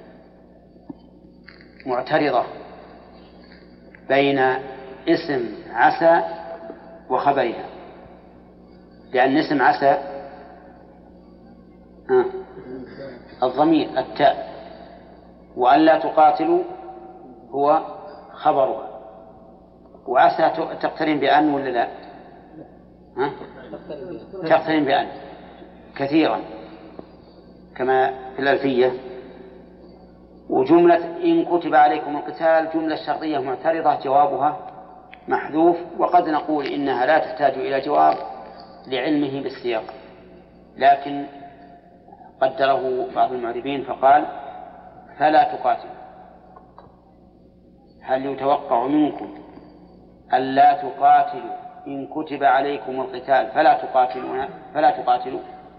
معترضة بين اسم عسى وخبرها، لأن اسم عسى الضمير التاء، وألا تقاتلوا هو خبرها، وعسى تقترن بأن ولا لا؟ تقترن بأن كثيرا كما في الألفية. وجملة إن كتب عليكم القتال جملة شرطية معترضة جوابها محذوف، وقد نقول إنها لا تحتاج إلى جواب لعلمه بالسياق، لكن قدره بعض المعربين فقال: فلا تقاتلوا. هل يتوقع منكم ألا تقاتلوا إن كتب عليكم القتال فلا تقاتلوا؟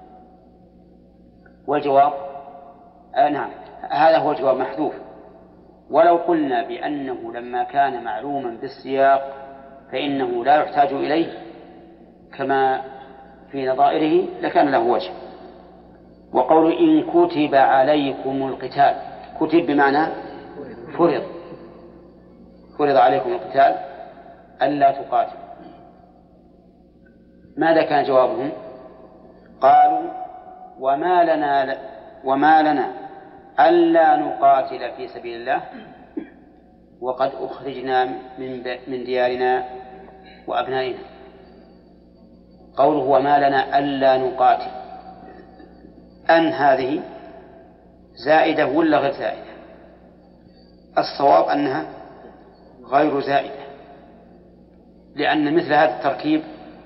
والجواب نعم، هذا هو الجواب محذوف. ولو قلنا بأنه لما كان معلوما بالسياق فإنه لا يحتاج إليه كما في نظائره لكان له وجه. وقول إن كتب عليكم القتال، كتب بمعنى فرض عليكم القتال ألا تقاتلوا. ماذا كان جوابهم؟ قالوا: وما لنا ألا نقاتل في سبيل الله وقد أخرجنا من ديارنا وأبنائنا. قوله وما لنا ألا نقاتل، أن هذه زائدة ولا غير زائدة؟ الصواب أنها غير زائدة، لأن مثل هذا التركيب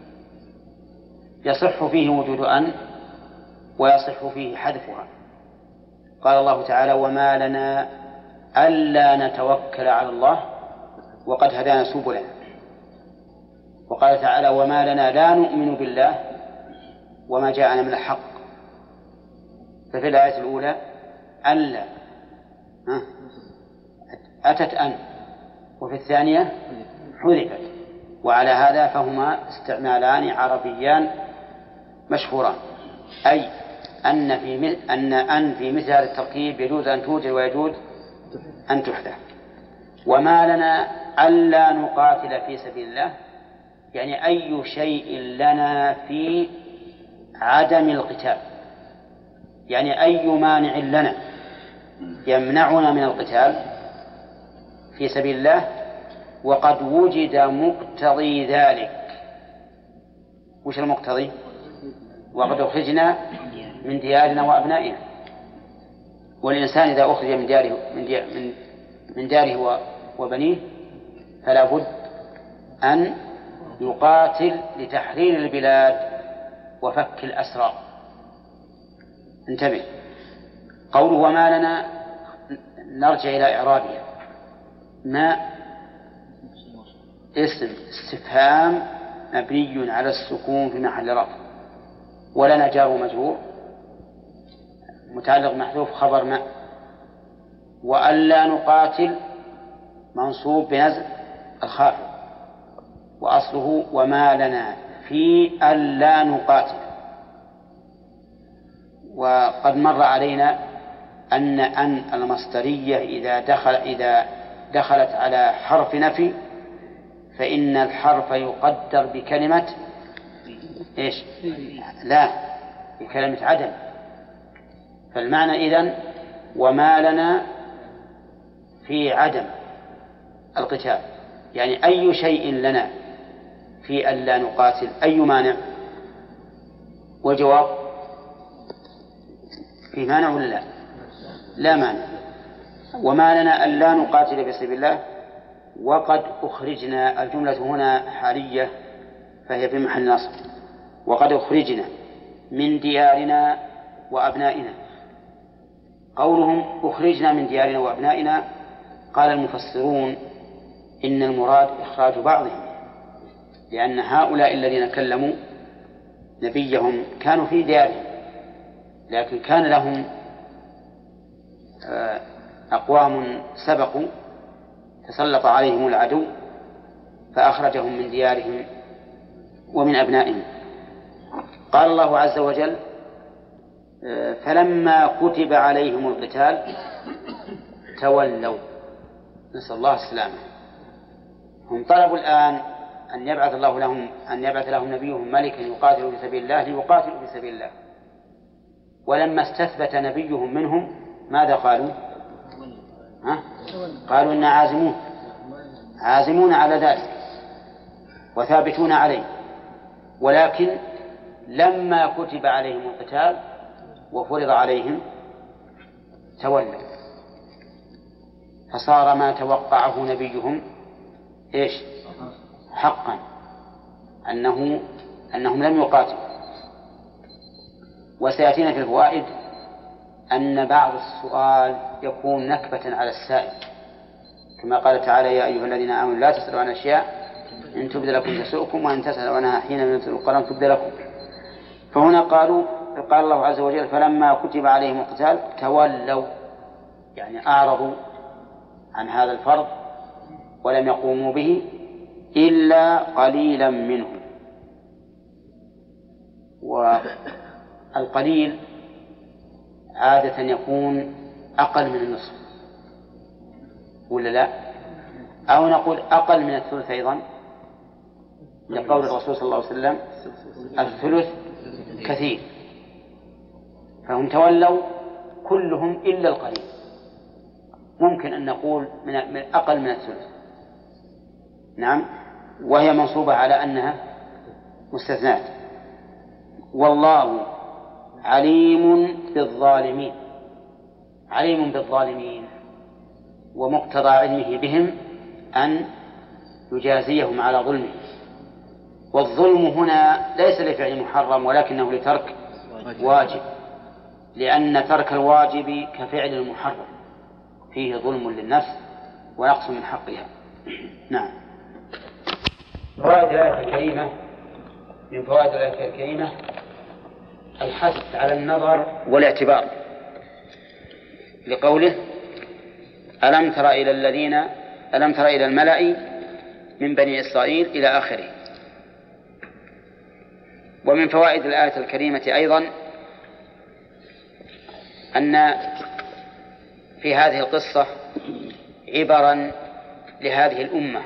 يصح فيه وجود أن ويصح فيه حذفها. قال الله تعالى: وما لنا ألا نتوكل على الله وقد هدانا سبلنا. وقال تعالى: وما لنا لا نؤمن بالله وما جاءنا من الحق. ففي الآية الأولى ألا أتت أن، وفي الثانية حذفت، وعلى هذا فهما استعمالان عربيان مشهوران، أي أن في مثل هذا التركيب يجوز أن توجد ويجوز أن تحدث. وما لنا ألا نقاتل في سبيل الله، يعني أي شيء لنا في عدم القتال، يعني أي مانع لنا يمنعنا من القتال في سبيل الله وقد وجد مقتضي ذلك. وش المقتضي؟ وقد أخرجنا من ديارنا وأبنائنا. والإنسان إذا أخرج من داره وبنيه فلا بد أن يقاتل لتحرير البلاد وفك الأسرى. انتبه، قوله وما لنا نرجع إلى إعرابها. ما اسم استفهام مبني على السكون في محل رفع، ولنا جار ومجرور متعلق محذوف خبر ما، وألا نقاتل منصوب بنزع الخافض، وأصله وما لنا في ألا نقاتل. وقد مر علينا أن المصدرية إذا دخلت على حرف نفي فإن الحرف يقدر بكلمة إيش؟ لا، بكلمة عدم. فالمعنى إذن وما لنا في عدم القتال، يعني أي شيء لنا في أن لا نقاتل، أي مانع؟ والجواب في مانع ولا لا؟ لا مانع. وما لنا أن لا نقاتل في سبيل الله، وقد أخرجنا، الجملة هنا حالية فهي في محل نصب، وقد أخرجنا من ديارنا وأبنائنا. قولهم أخرجنا من ديارنا وأبنائنا قال المفسرون إن المراد إخراج بعضهم، لأن هؤلاء الذين كلموا نبيهم كانوا في ديارهم، لكن كان لهم أقوام سبقوا تسلط عليهم العدو فأخرجهم من ديارهم ومن أبنائهم. قال الله عز وجل فلما كتب عليهم القتال تولوا، نسأل الله السلامة. هم طلبوا الآن أن يبعث لهم نبيهم ملكا يقاتل في سبيل الله ليقاتلوا في سبيل الله، ولما استثبت نبيهم منهم ماذا قالوا؟ قالوا إنا عازمون على ذلك وثابتون عليه. ولكن لما كتب عليهم القتال وفرض عليهم تولوا، فصار ما توقعه نبيهم إيش؟ حقا، أنهم لم يقاتلوا. وسيأتينا في الفوائد أن بعض السؤال يكون نكبة على السائل، كما قال تعالى يا أيها الذين آمنوا لا تسألوا عن أشياء إن تبد لكم تسؤكم وإن تسألوا عنها حين ينزل القرآن تبد لكم. فهنا قال الله عز وجل فلما كتب عليهم القتال تولوا، يعني أعرضوا عن هذا الفرض ولم يقوموا به إلا قليلا منهم. والقليل عادة يكون أقل من النصف ولا لا؟ أو نقول أقل من الثلث أيضا، لقول الرسول صلى الله عليه وسلم الثلث كثير. فهم تولوا كلهم إلا القليل، ممكن أن نقول من أقل من الثلث. نعم، وهي منصوبة على أنها مستثنات. والله عليم بالظالمين، عليم بالظالمين، ومقتضى علمه بهم أن يجازيهم على ظلمهم. والظلم هنا ليس لفعل محرم ولكنه لترك واجب، لأن ترك الواجب كفعل المحرم فيه ظلم للنفس ونقص من حقها. نعم. فوائد الآية الكريمة، من فوائد الآية الكريمة الحث على النظر والاعتبار، لقوله ألم تر إلى الملأ من بني إسرائيل إلى آخره. ومن فوائد الآية الكريمة أيضا أن في هذه القصة عبرا لهذه الأمة،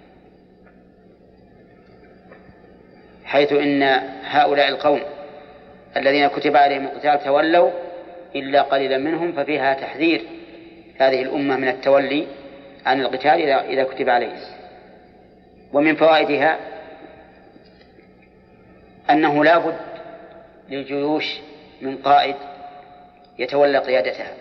حيث إن هؤلاء القوم الذين كتب عليهم القتال تولوا إلا قليلا منهم، ففيها تحذير هذه الأمة من التولي عن القتال إذا كتب عليه. ومن فوائدها أنه لا بد للجيوش من قائد يتولى قيادتها،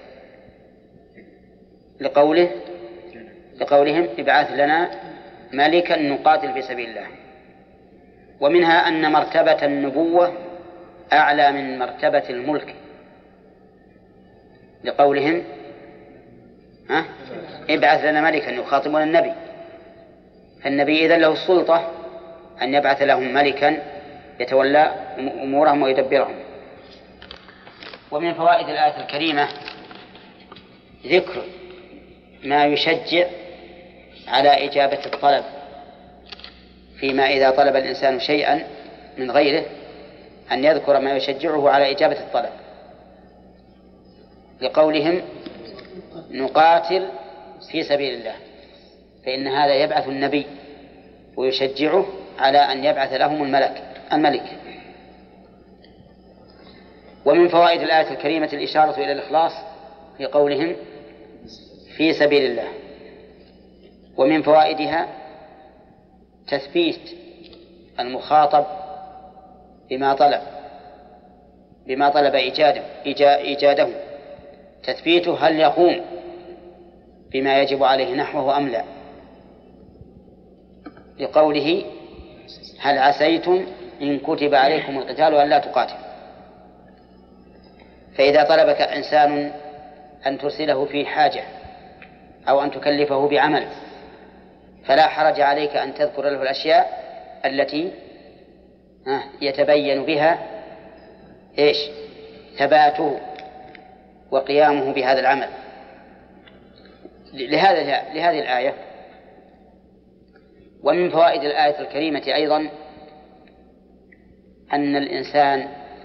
لقولهم ابعث لنا ملكا نقاتل في سبيل الله. ومنها أن مرتبة النبوة أعلى من مرتبة الملك، لقولهم ابعث لنا ملكا يخاطبون النبي. فالنبي إذن له السلطة أن يبعث لهم ملكا يتولى أمورهم ويدبرهم. ومن فوائد الآية الكريمة ذكر ما يشجع على إجابة الطلب، فيما إذا طلب الإنسان شيئا من غيره أن يذكر ما يشجعه على إجابة الطلب، لقولهم نقاتل في سبيل الله، فإن هذا يبعث النبي ويشجعه على أن يبعث لهم الملك. ومن فوائد الآية الكريمة الإشارة إلى الإخلاص في قولهم في سبيل الله. ومن فوائدها تثبيت المخاطب بما طلب إيجاده، تثبيته هل يقوم بما يجب عليه نحوه أم لا، لقوله هل عسيتم إن كتب عليكم القتال أن لا تقاتلوا. فإذا طلبك إنسان أن ترسله في حاجة أو أن تكلفه بعمل فلا حرج عليك أن تذكر له الأشياء التي يتبين بها ثباته وقيامه بهذا العمل. لهذه الآية. ومن فوائد الآية الكريمة أيضا أن الإنسان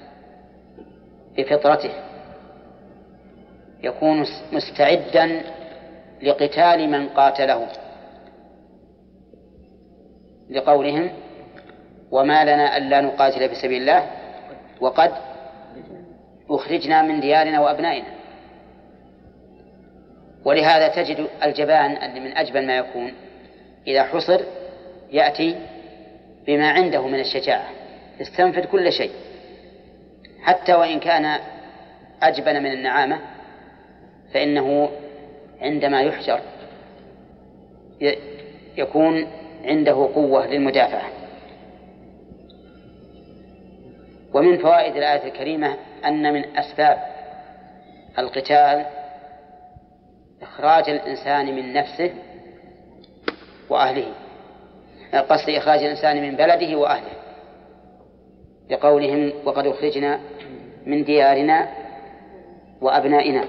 بفطرته يكون مستعدا لقتال من قاتله، لقولهم وما لنا ألا نقاتل في سبيل الله وقد أخرجنا من ديارنا وأبنائنا. ولهذا تجد الجبان اللي من أجبن ما يكون إذا حصر يأتي بما عنده من الشجاعة، يستنفذ كل شيء حتى وإن كان أجبن من النعامة، فإنه عندما يحشر يكون عنده قوة للمدافعة. ومن فوائد الآية الكريمة أن من أسباب القتال إخراج الإنسان من نفسه وأهله، قصد إخراج الإنسان من بلده وأهله، لقولهم وقد أخرجنا من ديارنا وأبنائنا.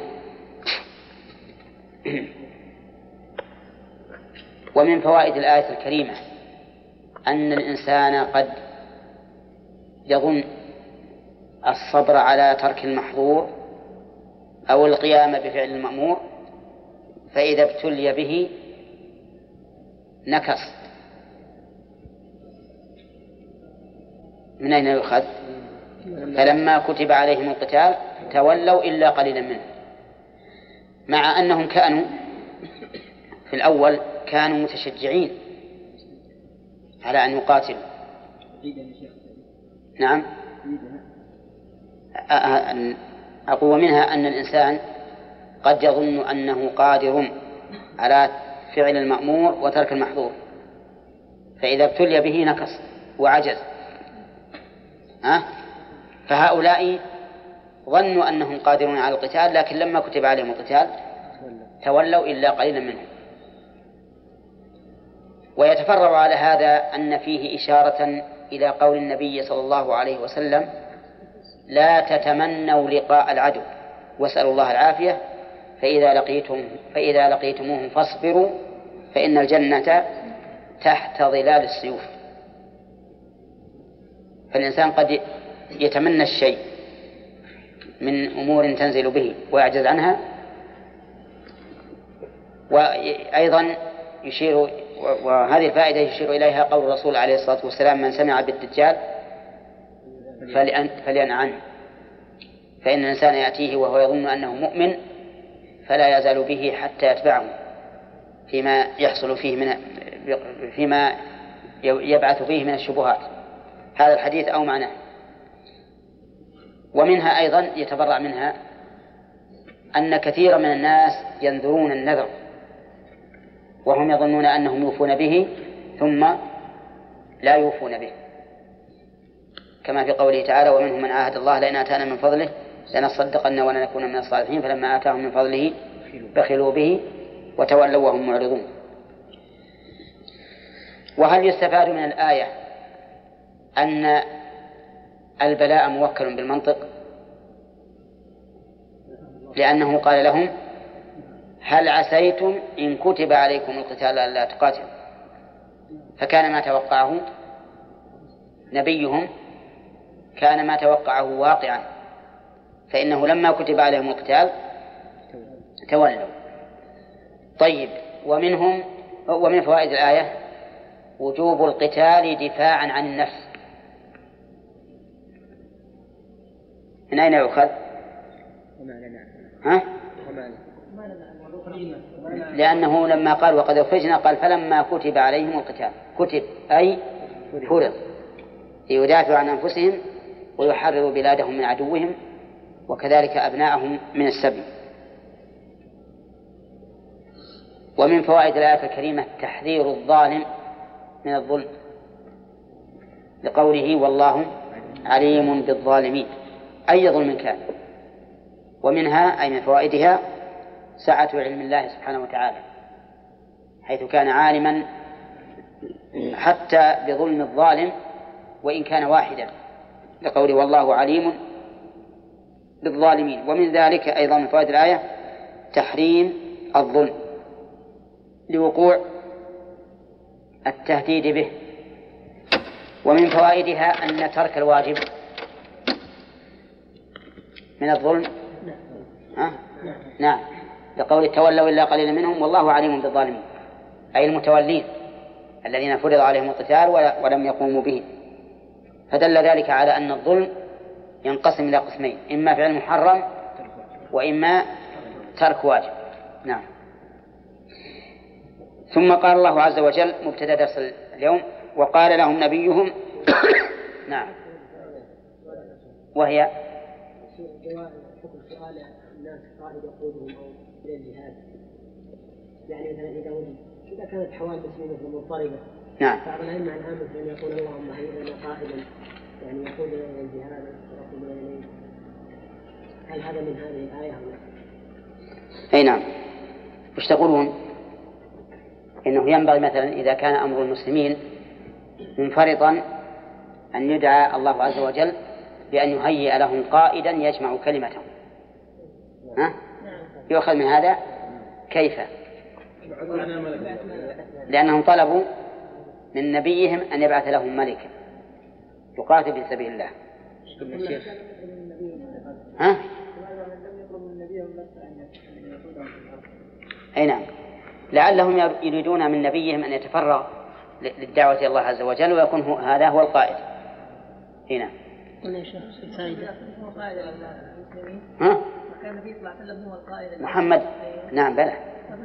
ومن فوائد الآية الكريمة أن الإنسان قد يظن الصبر على ترك المحظور أو القيام بفعل المأمور، فإذا ابتلي به نكص. من أين يؤخذ؟ فلما كتب عليهم القتال تولوا إلا قليلا منهم، مع أنهم كانوا في الأول كانوا متشجعين على أن يقاتلوا. نعم، أقوى منها أن الإنسان قد يظن أنه قادر على فعل المأمور وترك المحظور، فإذا ابتلي به نكص وعجز. فهؤلاء ظنوا أنهم قادرون على القتال، لكن لما كتب عليهم القتال تولوا إلا قليلا منهم. ويتفرع على هذا أن فيه إشارة إلى قول النبي صلى الله عليه وسلم لا تتمنوا لقاء العدو واسألوا الله العافية فإذا لقيتموهم فاصبروا فإن الجنة تحت ظلال السيوف. فالإنسان قد يتمنى الشيء من أمور تنزل به ويعجز عنها. وأيضا يشير، وهذه الفائدة يشير إليها قول الرسول عليه الصلاة والسلام من سمع بالدجال فلينأ عنه، فإن الإنسان يأتيه وهو يظن أنه مؤمن فلا يزال به حتى يتبعه فيما يحصل فيه فيما يبعث فيه من الشبهات. هذا الحديث أو معناه. ومنها أيضا يتبرع منها أن كثير من الناس ينذرون النذر وهم يظنون أنهم يوفون به ثم لا يوفون به، كما في قوله تعالى ومنهم من عاهد الله لئن آتانا من فضله لنصدقن ولنكون من الصالحين فلما آتاهم من فضله بخلوا به وتولوا وهم معرضون. وهل يستفاد من الآية أن البلاء موكل بالمنطق؟ لأنه قال لهم هل عسيتم إن كتب عليكم القتال ألا تقاتلوا، فكان ما توقعه نبيهم كان ما توقعه واقعا، فإنه لما كتب عليهم القتال تولوا. طيب، ومن فوائد الآية وجوب القتال دفاعا عن النفس. من أين يؤخذ؟ ها؟ لأنه لما قال وقد أخرجنا قال فلما كتب عليهم القتال، كتب أي فرض ليدافعوا عن أنفسهم ويحرروا بلادهم من عدوهم وكذلك أبناءهم من السبي. ومن فوائد الآية الكريمة تحذير الظالم من الظلم لقوله والله عليم بالظالمين، أي ظلم كان. ومنها أي من فوائدها سعة علم الله سبحانه وتعالى، حيث كان عالما حتى بظلم الظالم وإن كان واحدا، لقوله والله عليم بالظالمين. ومن ذلك أيضا من فوائد الآية تحريم الظلم لوقوع التهديد به. ومن فوائدها أن ترك الواجب من الظلم. نعم، لقول تولوا إلا قليلا منهم والله عليم بالظالمين، أي المتولين الذين فرض عليهم القتال ولم يقوموا به. فدل ذلك على أن الظلم ينقسم إلى قسمين، إما فعل محرم وإما ترك واجب. نعم. ثم قال الله عز وجل مبتدأ درس اليوم وقال لهم نبيهم نعم، وهي حكم سؤال الناس قائد يقودهم أو إلى الجهاد، يعني مثلا إذا كانت حوال مسلمة مضطربة، نعم، بعض العلم عن عامة أن يقول اللهم هيئ لنا قائدا يعني يقودنا إلى الجهاد ورسولنا إليه، هل هذا من هذه الآية أو لا؟ أي نعم. وش تقولون؟ إنه ينبغي مثلا إذا كان أمر المسلمين منفرطا أن يدعى الله عز وجل بأن يهيئ لهم قائدا يجمع كلمتهم. ها؟ يؤخذ من هذا كيف؟ لأنهم طلبوا من نبيهم أن يبعث لهم ملكا يقاتل في سبيل الله. ها؟ أي نعم، لعلهم يريدون من نبيهم أن يتفرغ للدعوة إلى الله عز وجل ويكون هذا هو القائد. هنا ها؟ محمد نعم بلى،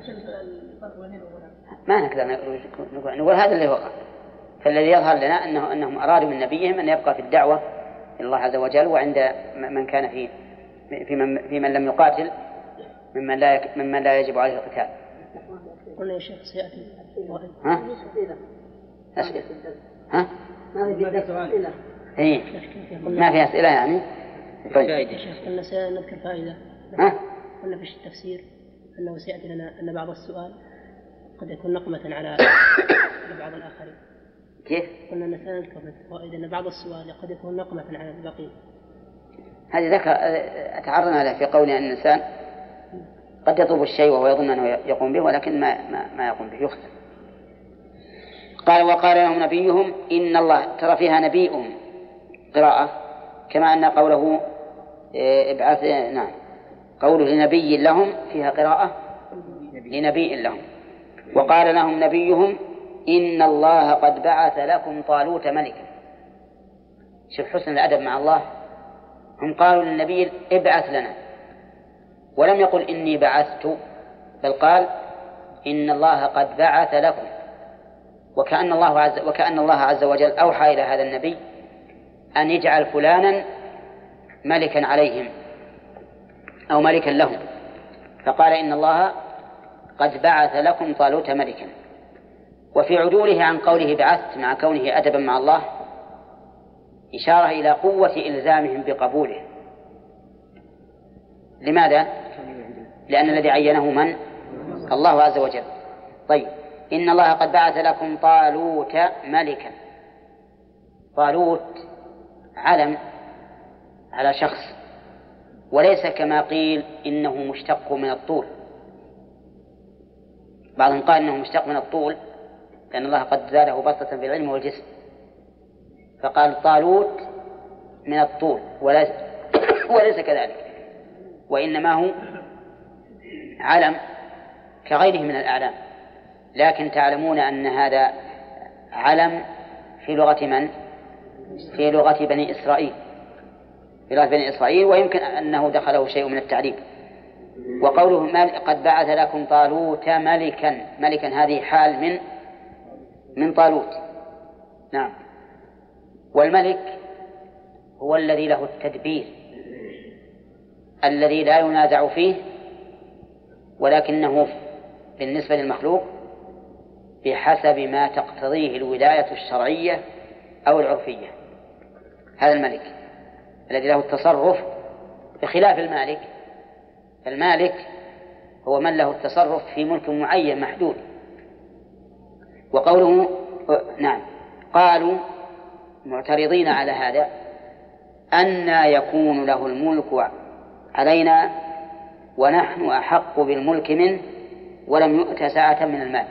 ما نقدر نقول هذا اللي وقع. فالذي يظهر لنا أنهم أرادوا من نبيهم أن يبقى في الدعوة إلى الله عز وجل، وعند من كان في من لم يقاتل ممن لا يجب عليه القتال. قلنا يا شيخ سيأتي. ها؟ أسئلة؟ ها؟ ما في أسئلة. إيه ما في أسئلة يعني. طيب يا شيخ قلنا سنذكر فائدة. ها؟ قلنا في التفسير أنه سيأتي لنا أن بعض السؤال قد يكون نقمة على بعض الآخرين. كيف؟ قلنا أن سنذكر في الفوائد أن بعض السؤال قد يكون نقمة على الباقين. هذه ذكر أتعرضنا له في قولنا أن الإنسان قد يطلب الشيء وهو يظن أنه يقوم به ولكن ما يقوم به، يخطئ. قال وقال لهم نبيهم إن الله، ترى فيها نبيهم قراءة كما أن قوله ابعث، نعم، قوله لنبي لهم فيها قراءة لنبي لهم. وقال لهم نبيهم إن الله قد بعث لكم طالوت ملكا. شوف حسن الأدب مع الله، هم قالوا للنبي ابعث لنا، ولم يقل إني بعثت، بل قال إن الله قد بعث لكم، وكأن الله عز وجل أوحى إلى هذا النبي أن يجعل فلانا ملكا عليهم أو ملكا لهم، فقال إن الله قد بعث لكم طالوت ملكا. وفي عدوله عن قوله بعثت مع كونه أدبا مع الله إشارة إلى قوة إلزامهم بقبوله. لماذا؟ لأن الذي عينه من؟ الله عز وجل. طيب، إن الله قد بعث لكم طالوت ملكا. طالوت علم على شخص، وليس كما قيل إنه مشتق من الطول. بعضهم قال إنه مشتق من الطول لأن الله قد زاده بسطة في العلم والجسم، فقال طالوت من الطول، وليس كذلك، وإنما هو علم كغيره من الأعلام. لكن تعلمون أن هذا علم في لغة من؟ في لغة بني إسرائيل، في لغة بني إسرائيل، ويمكن أنه دخله شيء من التعريب. وقوله قد بعث لكم طالوت ملكا، ملكا هذه حال من طالوت. نعم. والملك هو الذي له التدبير، الذي لا ينازع فيه، ولكنه بالنسبة للمخلوق بحسب ما تقتضيه الولاية الشرعية أو العرفية. هذا الملك الذي له التصرف، بخلاف المالك. المالك هو من له التصرف في ملك معين محدود. وقوله نعم، قالوا معترضين على هذا: أنى يكون له الملك علينا ونحن أحق بالملك منه ولم يؤت سعة من المال.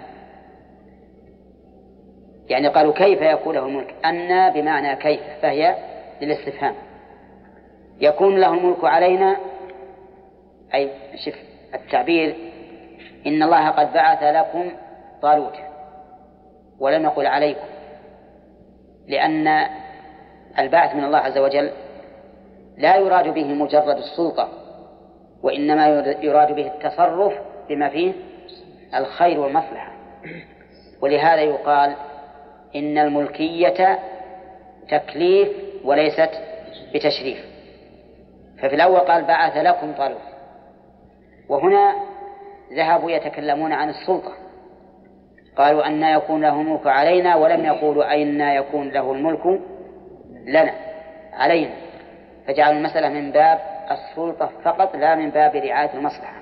يعني قالوا كيف يكون له الملك؟ أنى بمعنى كيف، فهي للاستفهام. يكون له الملك علينا، أي شف التعبير: إن الله قد بعث لكم طالوت، ولم يقل عليكم، لأن البعث من الله عز وجل لا يراد به مجرد السلطة، وإنما يراد به التصرف بما فيه الخير والمصلحة. ولهذا يقال إن الملكية تكليف وليست بتشريف. ففي الأول قال بعث لكم طالوت، وهنا ذهبوا يتكلمون عن السلطة، قالوا أن يكون له الملك علينا، ولم يقولوا أين يكون له الملك لنا علينا، فجعلوا المسألة من باب السلطة فقط لا من باب رعاية المصلحة.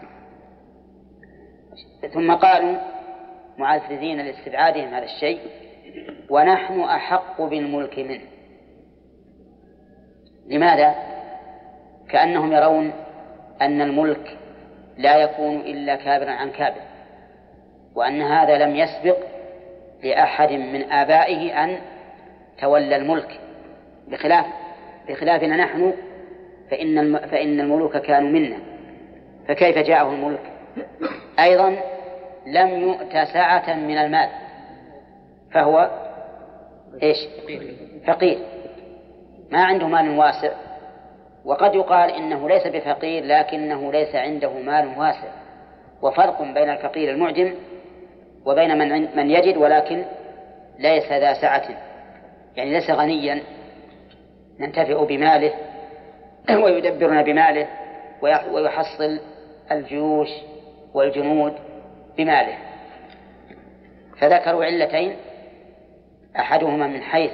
ثم قالوا معززين لاستبعادهم هذا الشيء: ونحن أحق بالملك منه. لماذا؟ كأنهم يرون أن الملك لا يكون إلا كابرا عن كابر، وأن هذا لم يسبق لأحد من آبائه أن تولى الملك، بخلافنا نحن فإن الملوك كانوا منا، فكيف جاءه الملك؟ أيضا لم يؤت سعة من المال، فهو إيش؟ فقير، ما عنده مال واسع. وقد يقال إنه ليس بفقير لكنه ليس عنده مال واسع، وفرق بين الفقير المعجم وبين من يجد ولكن ليس ذا سعة، يعني ليس غنيا ننتفع بماله ويدبرنا بماله ويحصل الجيوش والجنود بماله. فذكروا علتين: أحدهما من حيث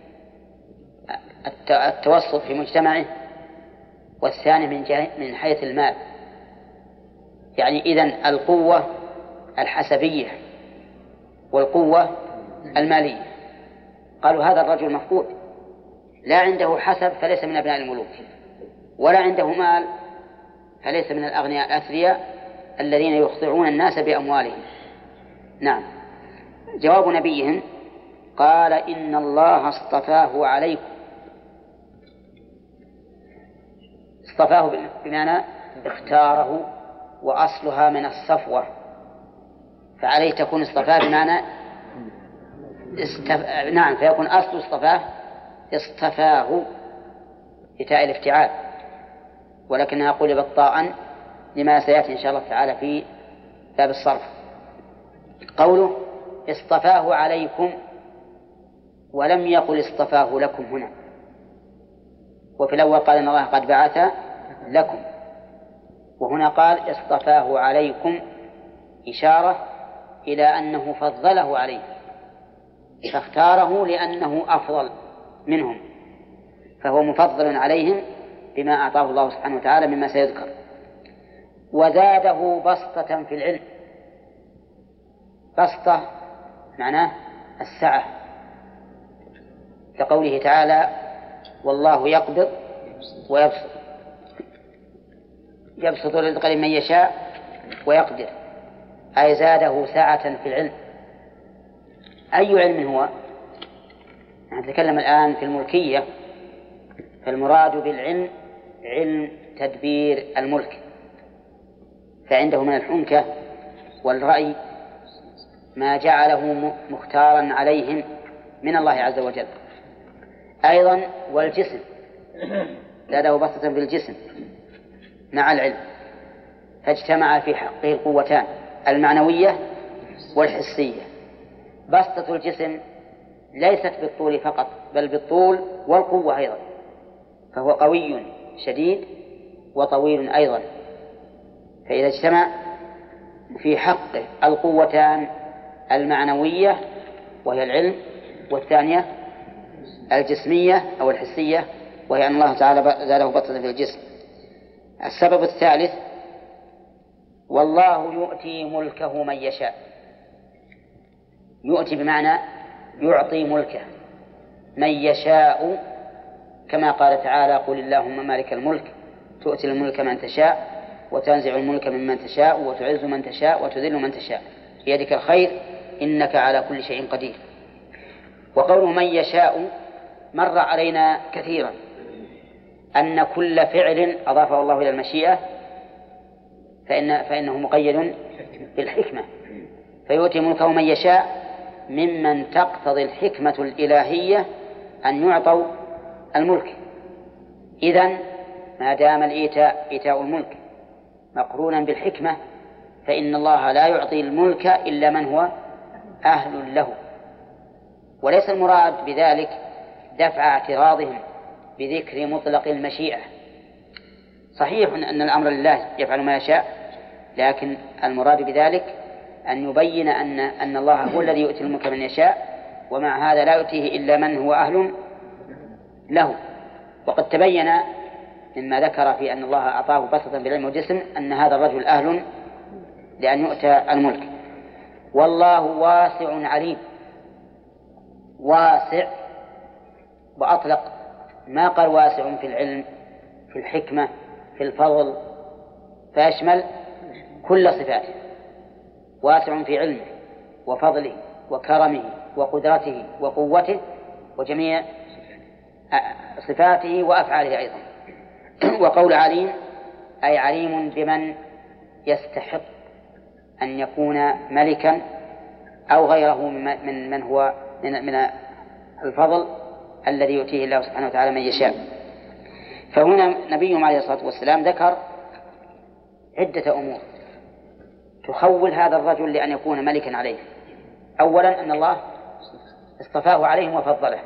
التوسط في مجتمعه، والثاني من حيث المال. يعني إذن القوة الحسبية والقوة المالية. قالوا هذا الرجل مفقود، لا عنده حسب فليس من أبناء الملوك، ولا عنده مال فليس من الأغنياء الأثرياء الذين يخضعون الناس بأموالهم. نعم. جواب نبيهم: قال إن الله اصطفاه عليكم. اصطفاه بمعنى اختاره، وأصلها من الصفوة، فعليه تكون اصطفاه بمعنى نعم، فيكون أصل اصطفاه بتاء الافتعال، ولكنها قلبت طاء لما سيأتي إن شاء الله تعالى في باب الصرف. قوله اصطفاه عليكم ولم يقل اصطفاه لكم هنا. وفي الأول قال إن الله قد بعث لكم، وهنا قال اصطفاه عليكم، إشارة إلى أنه فضله عليه، فاختاره لأنه أفضل منهم، فهو مفضل عليهم بما أعطاه الله سبحانه وتعالى مما سيذكر. وزاده بسطة في العلم. بسطة معناه السعة، كقوله تعالى والله يقبض ويبسط، يبسط الرزق لمن يشاء ويقدر، أي زاده سعة في العلم. أي علم هو؟ نتكلم الآن في الملكية، فالمراد بالعلم علم تدبير الملك، فعنده من الحنكة والرأي ما جعله مختارا عليهم من الله عز وجل. أيضا والجسم زاده بسطة في الجسم مع العلم، فاجتمع في حقه القوتان المعنوية والحسية. بسطة الجسم ليست بالطول فقط بل بالطول والقوة أيضا، فهو قوي شديد وطويل أيضا، فإذا اجتمع في حقه القوتان المعنوية وهي العلم، والثانية الجسمية أو الحسية وهي أن الله تعالى زاده بسطة في الجسم. السبب الثالث والله يؤتي ملكه من يشاء. يؤتي بمعنى يعطي ملكه من يشاء، كما قال تعالى قل اللهم مالك الملك تؤتي الملك من تشاء وتنزع الملك ممن تشاء وتعز من تشاء وتذل من تشاء بيدك الخير إنك على كل شيء قدير. وقوله من يشاء مر علينا كثيرا أن كل فعل أضافه الله إلى المشيئة فإنه مقيد بالحكمة، فيؤتي ملكه من يشاء ممن تقتضي الحكمة الإلهية أن يعطوا الملك. إذن ما دام إيتاء الملك مقرونا بالحكمة فإن الله لا يعطي الملك إلا من هو أهل له. وليس المراد بذلك دفع اعتراضهم بذكر مطلق المشيئة، صحيح أن الأمر لله يفعل ما يشاء، لكن المراد بذلك أن يبين أن الله هو الذي يؤتي الملك من يشاء، ومع هذا لا يؤتيه إلا من هو أهل له. وقد تبين مما ذكر في أن الله أعطاه بسطة بالعلم والجسم أن هذا الرجل أهل لأن يؤتى الملك. والله واسع عليم. واسع، وأطلق ما قال واسع في العلم في الحكمة في الفضل، فيشمل كل صفاته. واسع في علمه وفضله وكرمه وقدرته وقوته وجميع صفاته وأفعاله أيضا. وقول عليم أي عليم بمن يستحق أن يكون ملكا أو غيره من هو من الفضل الذي يؤتيه الله سبحانه وتعالى من يشاء. فهنا نبينا عليه الصلاة والسلام ذكر عدة أمور تخول هذا الرجل لأن يكون ملكا عليه. أولا أن الله اصطفاه عليهم وفضله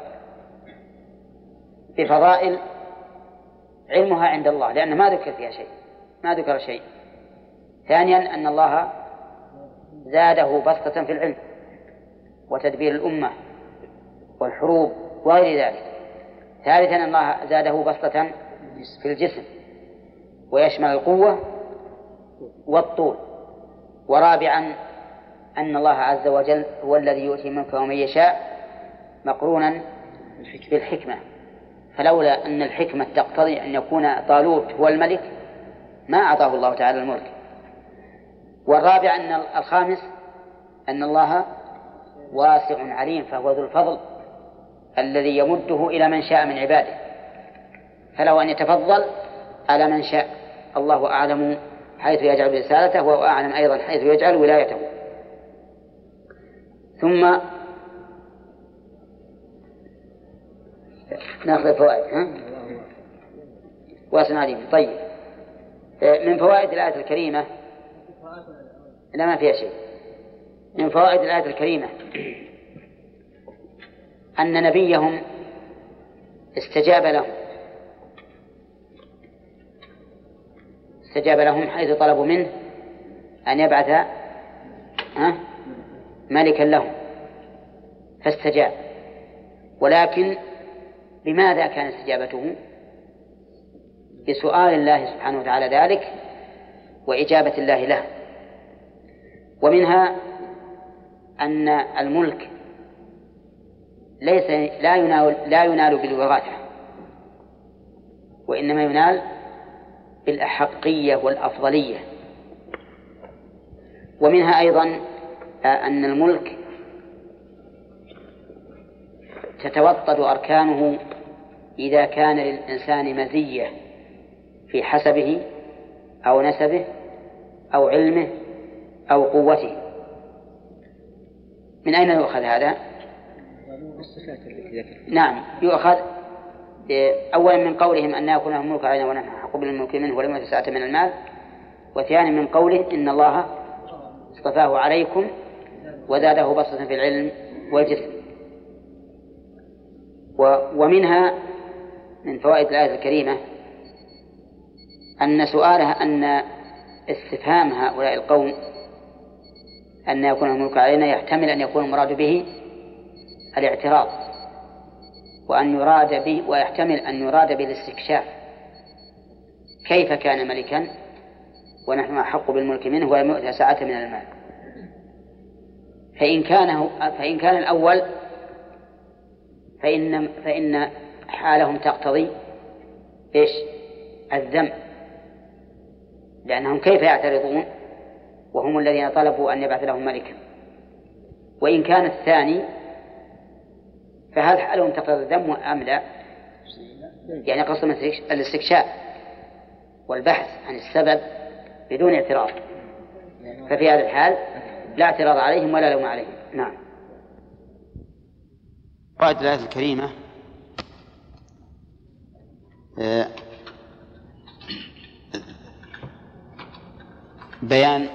بفضائل علمها عند الله لأن ما ذكر فيها شيء، ما ذكر شيء. ثانيا أن الله زاده بسطة في العلم وتدبير الأمة والحروب وغير ذلك. ثالثا أن الله زاده بسطة في الجسم ويشمل القوة والطول. ورابعا أن الله عز وجل هو الذي يؤتي ملكه ومن يشاء مقرونا بالحكمة، فلولا أن الحكمة تقتضي أن يكون طالوت هو الملك ما أعطاه الله تعالى الملك. والرابع أن الخامس أن الله واسع عليم، فهو ذو الفضل الذي يمده إلى من شاء من عباده، فلو أن يتفضل على من شاء. الله أعلم حيث يجعل رسالته وهو أعلم أيضا حيث يجعل ولايته. ثم نأخذ الفوائد. واسع عليم. طيب، من فوائد الآية الكريمة لا ما فيها شيء. من فوائد الآية الكريمة أن نبيهم استجاب لهم حيث طلبوا منه أن يبعث ملكا لهم فاستجاب. ولكن لماذا كان استجابته؟ بسؤال الله سبحانه وتعالى ذلك وإجابة الله له. ومنها أن الملك لا ينال بالوراثة، وإنما ينال بالأحقية والأفضلية. ومنها أيضا أن الملك تتوطد أركانه إذا كان للإنسان مزية في حسبه أو نسبه أو علمه أو قوته. من أين يؤخذ هذا؟ نعم، يؤخذ أولا من قولهم أن يكون لهم ملك علينا ونحن أحق بالملك منه ولم يؤت سعة من المال، وثانيا من قوله إن الله اصطفاه عليكم وزاده بسطة في العلم والجسم. ومنها من فوائد الآية الكريمة أن سؤالها أن استفهام هؤلاء القوم أن يكون الملك علينا يحتمل أن يكون المراد به الاعتراض، وأن يراد به ويحتمل أن يراد به الاستكشاف، كيف كان ملكا ونحن أحق بالملك منه ولم يؤت سعة من المال. فإن كان الأول فإن حالهم تقتضي إيش؟ الذم، لأنهم كيف يعترضون وهم الذين طلبوا أن يبعث لهم ملكا. وإن كان الثاني فهل حالهم تقتضي الذم أم لا؟ يعني قصد الاستكشاف والبحث عن السبب بدون اعتراض، ففي هذا الحال لا اعتراض عليهم ولا لوم عليهم. نعم. فائدة الآية الكريمة بيان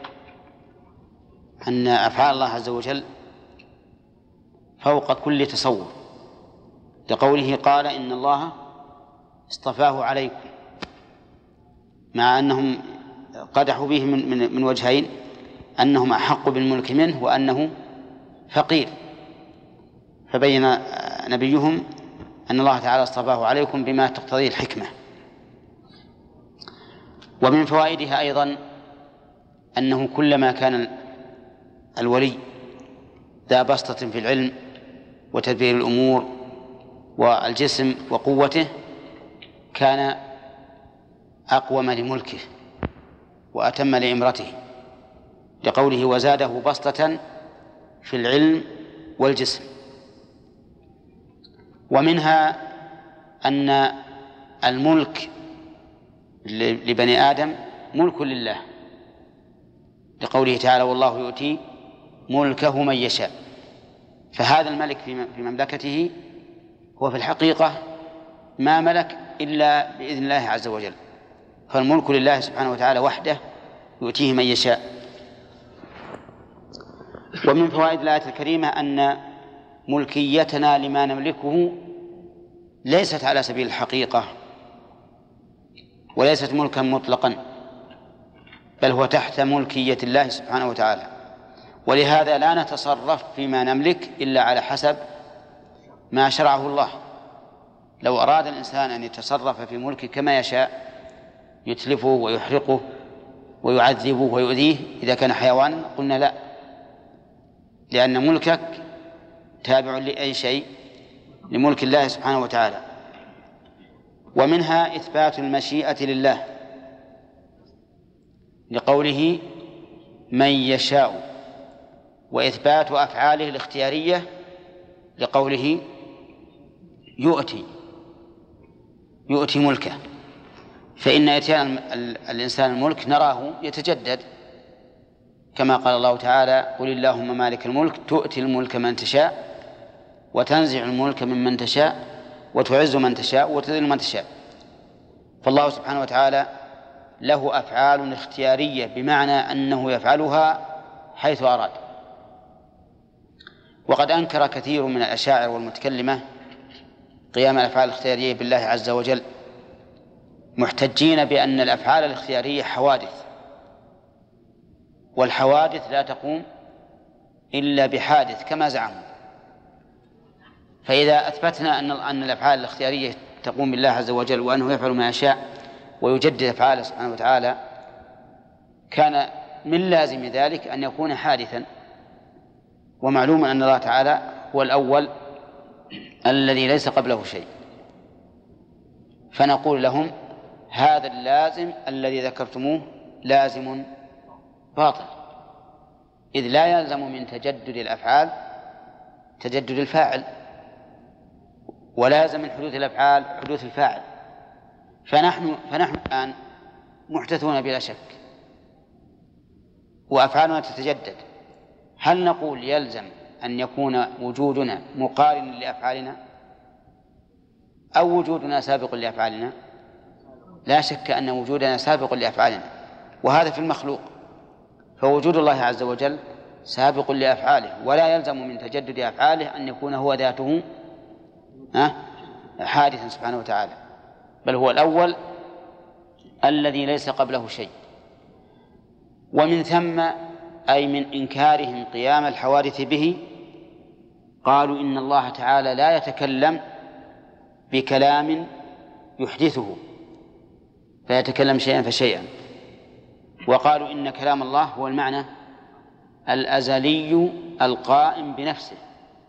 أن أفعال الله عز وجل فوق كل تصور، لقوله قال إن الله اصطفاه عليكم، مع أنهم قدحوا به من وجهين، أنهم أحق بالملك منه وأنه فقير، فبين نبيهم أن الله تعالى اصطفاه عليكم بما تقتضيه الحكمة. ومن فوائدها أيضا أنه كلما كان الولي ذا بسطة في العلم وتدبير الأمور والجسم وقوته كان أقوم لملكه وأتم لإمرته، لقوله وزاده بسطة في العلم والجسم. ومنها أن الملك لبني آدم ملك لله، لقوله تعالى والله يؤتي ملكه من يشاء، فهذا الملك في مملكته هو في الحقيقة ما ملك إلا بإذن الله عز وجل، فالملك لله سبحانه وتعالى وحده يؤتيه من يشاء. ومن فوائد الآية الكريمة أن ملكيتنا لما نملكه ليست على سبيل الحقيقة وليست ملكا مطلقا، بل هو تحت ملكية الله سبحانه وتعالى، ولهذا لا نتصرف فيما نملك إلا على حسب ما شرعه الله. لو أراد الإنسان أن يتصرف في ملكه كما يشاء يتلفه ويحرقه ويعذبه ويؤذيه إذا كان حيوانا قلنا لا، لأن ملكك تابع لأي شيء لملك الله سبحانه وتعالى. ومنها إثبات المشيئة لله، لقوله من يشاء، وإثبات أفعاله الاختيارية، لقوله يؤتي ملكه. فإن إتيان الإنسان الملك نراه يتجدد، كما قال الله تعالى قل اللهم مالك الملك تؤتي الملك من تشاء وتنزع الملك ممن تشاء وتعز من تشاء وتذل من تشاء. فالله سبحانه وتعالى له أفعال اختيارية، بمعنى أنه يفعلها حيث أراد. وقد أنكر كثير من الأشاعرة والمتكلمة قيام الأفعال الاختيارية بالله عز وجل، محتجين بأن الأفعال الاختيارية حوادث، والحوادث لا تقوم إلا بحادث كما زعموا. فإذا أثبتنا أن الأفعال الاختيارية تقوم بالله عز وجل وأنه يفعل ما يشاء ويجدد أفعاله سبحانه وتعالى، كان من لازم ذلك أن يكون حادثا، ومعلوم أن الله تعالى هو الأول الذي ليس قبله شيء، فنقول لهم هذا اللازم الذي ذكرتموه لازم باطل، إذ لا يلزم من تجدد الأفعال تجدد الفاعل، ولازم من حدوث الأفعال حدوث الفاعل. فنحن الآن محدثون بلا شك وأفعالنا تتجدد، هل نقول يلزم أن يكون وجودنا مقارن لأفعالنا أو وجودنا سابق لأفعالنا؟ لا شك أن وجودنا سابق لأفعالنا، وهذا في المخلوق، فوجود الله عز وجل سابق لأفعاله، ولا يلزم من تجدد أفعاله أن يكون هو ذاته حادثا سبحانه وتعالى، بل هو الأول الذي ليس قبله شيء. ومن ثم أي من إنكارهم قيام الحوادث به قالوا إن الله تعالى لا يتكلم بكلام يحدثه فيتكلم شيئا فشيئا، وقالوا إن كلام الله هو المعنى الأزلي القائم بنفسه،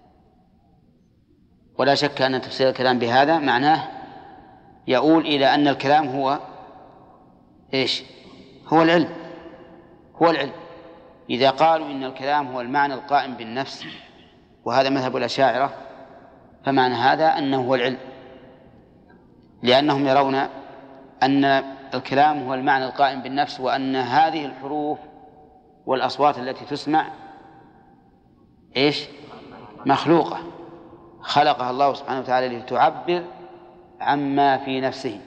ولا شك أن تفسير الكلام بهذا معناه يؤول إلى أن الكلام هو إيش؟ هو العلم. هو العلم. إذا قالوا إن الكلام هو المعنى القائم بالنفس، وهذا مذهب الأشاعرة، فمعنى هذا أنه هو العلم، لأنهم يرون أن الكلام هو المعنى القائم بالنفس، وأن هذه الحروف والأصوات التي تسمع إيش؟ مخلوقة، خلقها الله سبحانه وتعالى لتعبر عما في نفسه.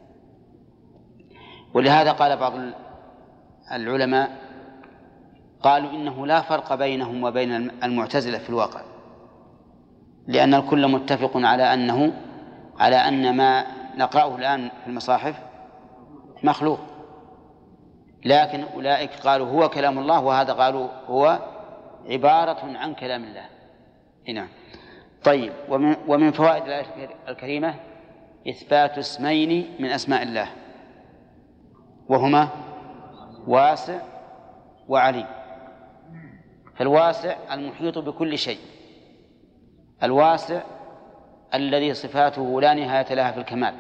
ولهذا قال بعض العلماء قالوا إنه لا فرق بينهم وبين المعتزلة في الواقع، لأن الكل متفق على أن ما نقرأه الآن في المصاحف مخلوق، لكن أولئك قالوا هو كلام الله، وهذا قالوا هو عبارة عن كلام الله. نعم. طيب، ومن فوائد الآية الكريمة إثبات اسمين من أسماء الله، وهما واسع وعليم. فالواسع المحيط بكل شيء، الواسع الذي صفاته لا نهاية لها في الكمال،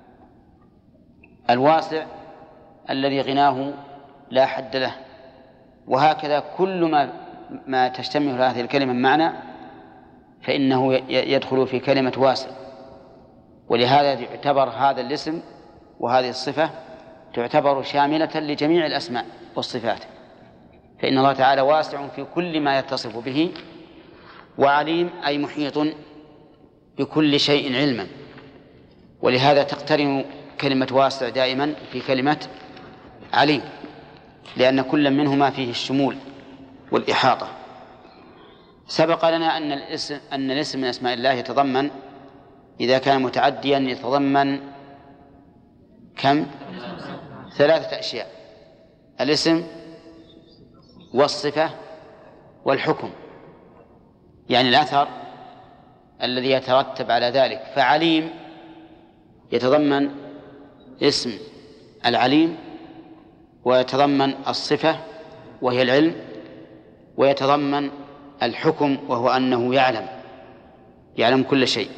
الواسع الذي غناه لا حد له، وهكذا كل ما تشتمل هذه الكلمة معنى فإنه يدخل في كلمة واسع. ولهذا يعتبر هذا الاسم وهذه الصفة تعتبر شاملة لجميع الأسماء والصفات، فإن الله تعالى واسع في كل ما يتصف به، وعليم أي محيط بكل شيء علما. ولهذا تقترن كلمة واسع دائما في كلمة عليم، لأن كل منهما فيه الشمول والإحاطة. سبق لنا أن الاسم من أسماء الله يتضمن، إذا كان متعديا يتضمن كم؟ 3 أشياء: الاسم والصفة والحكم، يعني الأثر الذي يترتب على ذلك. فعليم يتضمن اسم العليم، ويتضمن الصفة وهي العلم، ويتضمن الحكم وهو أنه يعلم كل شيء.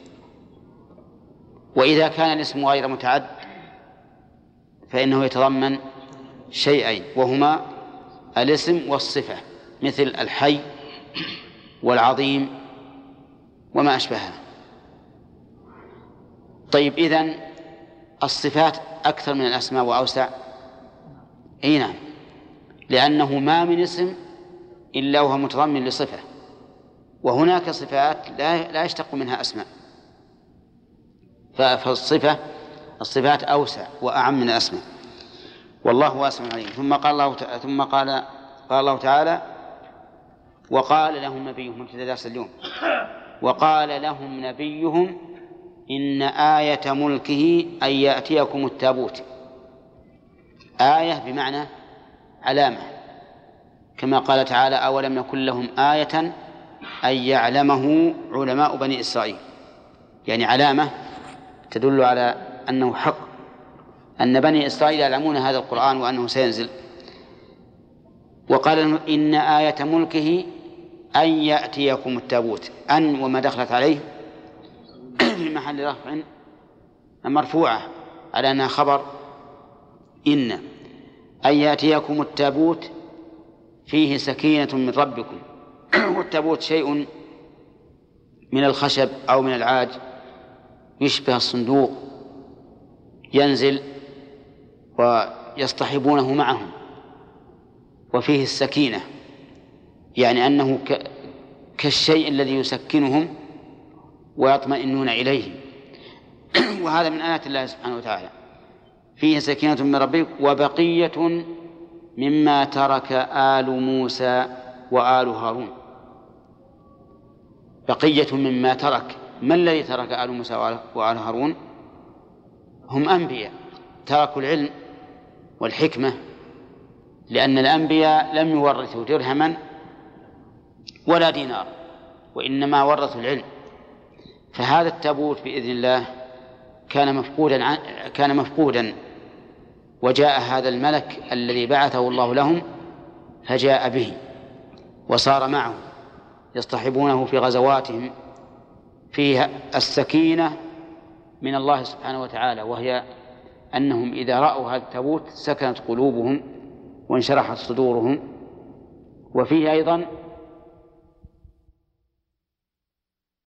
وإذا كان الاسم غير متعد فإنه يتضمن شيئين، وهما الاسم والصفة، مثل الحي والعظيم وما أشبهها. طيب، إذن الصفات أكثر من الأسماء وأوسع؟ أي نعم، لأنه ما من اسم إلا وهو متضمن لصفة، وهناك صفات لا يشتق منها أسماء، فالصفات أوسع وأعم من الأسماء، والله واسع عليم. ثم قال الله تعالى: وقال لهم نبيهم، ابتدأ درس اليوم، وقال لهم نبيهم إن آية ملكه أن يأتيكم التابوت. آية بمعنى علامة، كما قال تعالى: أولم يكن لهم آية أن يعلمه علماء بني إسرائيل، يعني علامة تدل على أنه حق، أن بني إسرائيل يعلمون هذا القرآن وأنه سينزل. وقال إن آية ملكه أن يأتيكم التابوت. أن وما دخلت عليه في محل رفع مرفوعة على أنها خبر إن. أن يأتيكم التابوت فيه سكينة من ربكم. والتابوت شيء من الخشب أو من العاج يشبه الصندوق، ينزل ويصطحبونه معهم، وفيه السكينة، يعني أنه كالشيء الذي يسكنهم ويطمئنون إليه. وهذا من آيات الله سبحانه وتعالى. فيه سكينة من ربك وبقية مما ترك آل موسى وآل هارون. بقية مما ترك. ما الذي ترك آل موسى وآل هارون؟ هم أنبياء تركوا العلم والحكمة، لأن الأنبياء لم يورثوا درهما ولا دينار، وإنما ورثوا العلم. فهذا التابوت بإذن الله كان مفقودا، وجاء هذا الملك الذي بعثه الله لهم فجاء به وصار معه يصطحبونه في غزواتهم. فيها السكينة من الله سبحانه وتعالى، وهي أنهم إذا رأوا هذا التابوت سكنت قلوبهم وانشرحت صدورهم. وفيه أيضا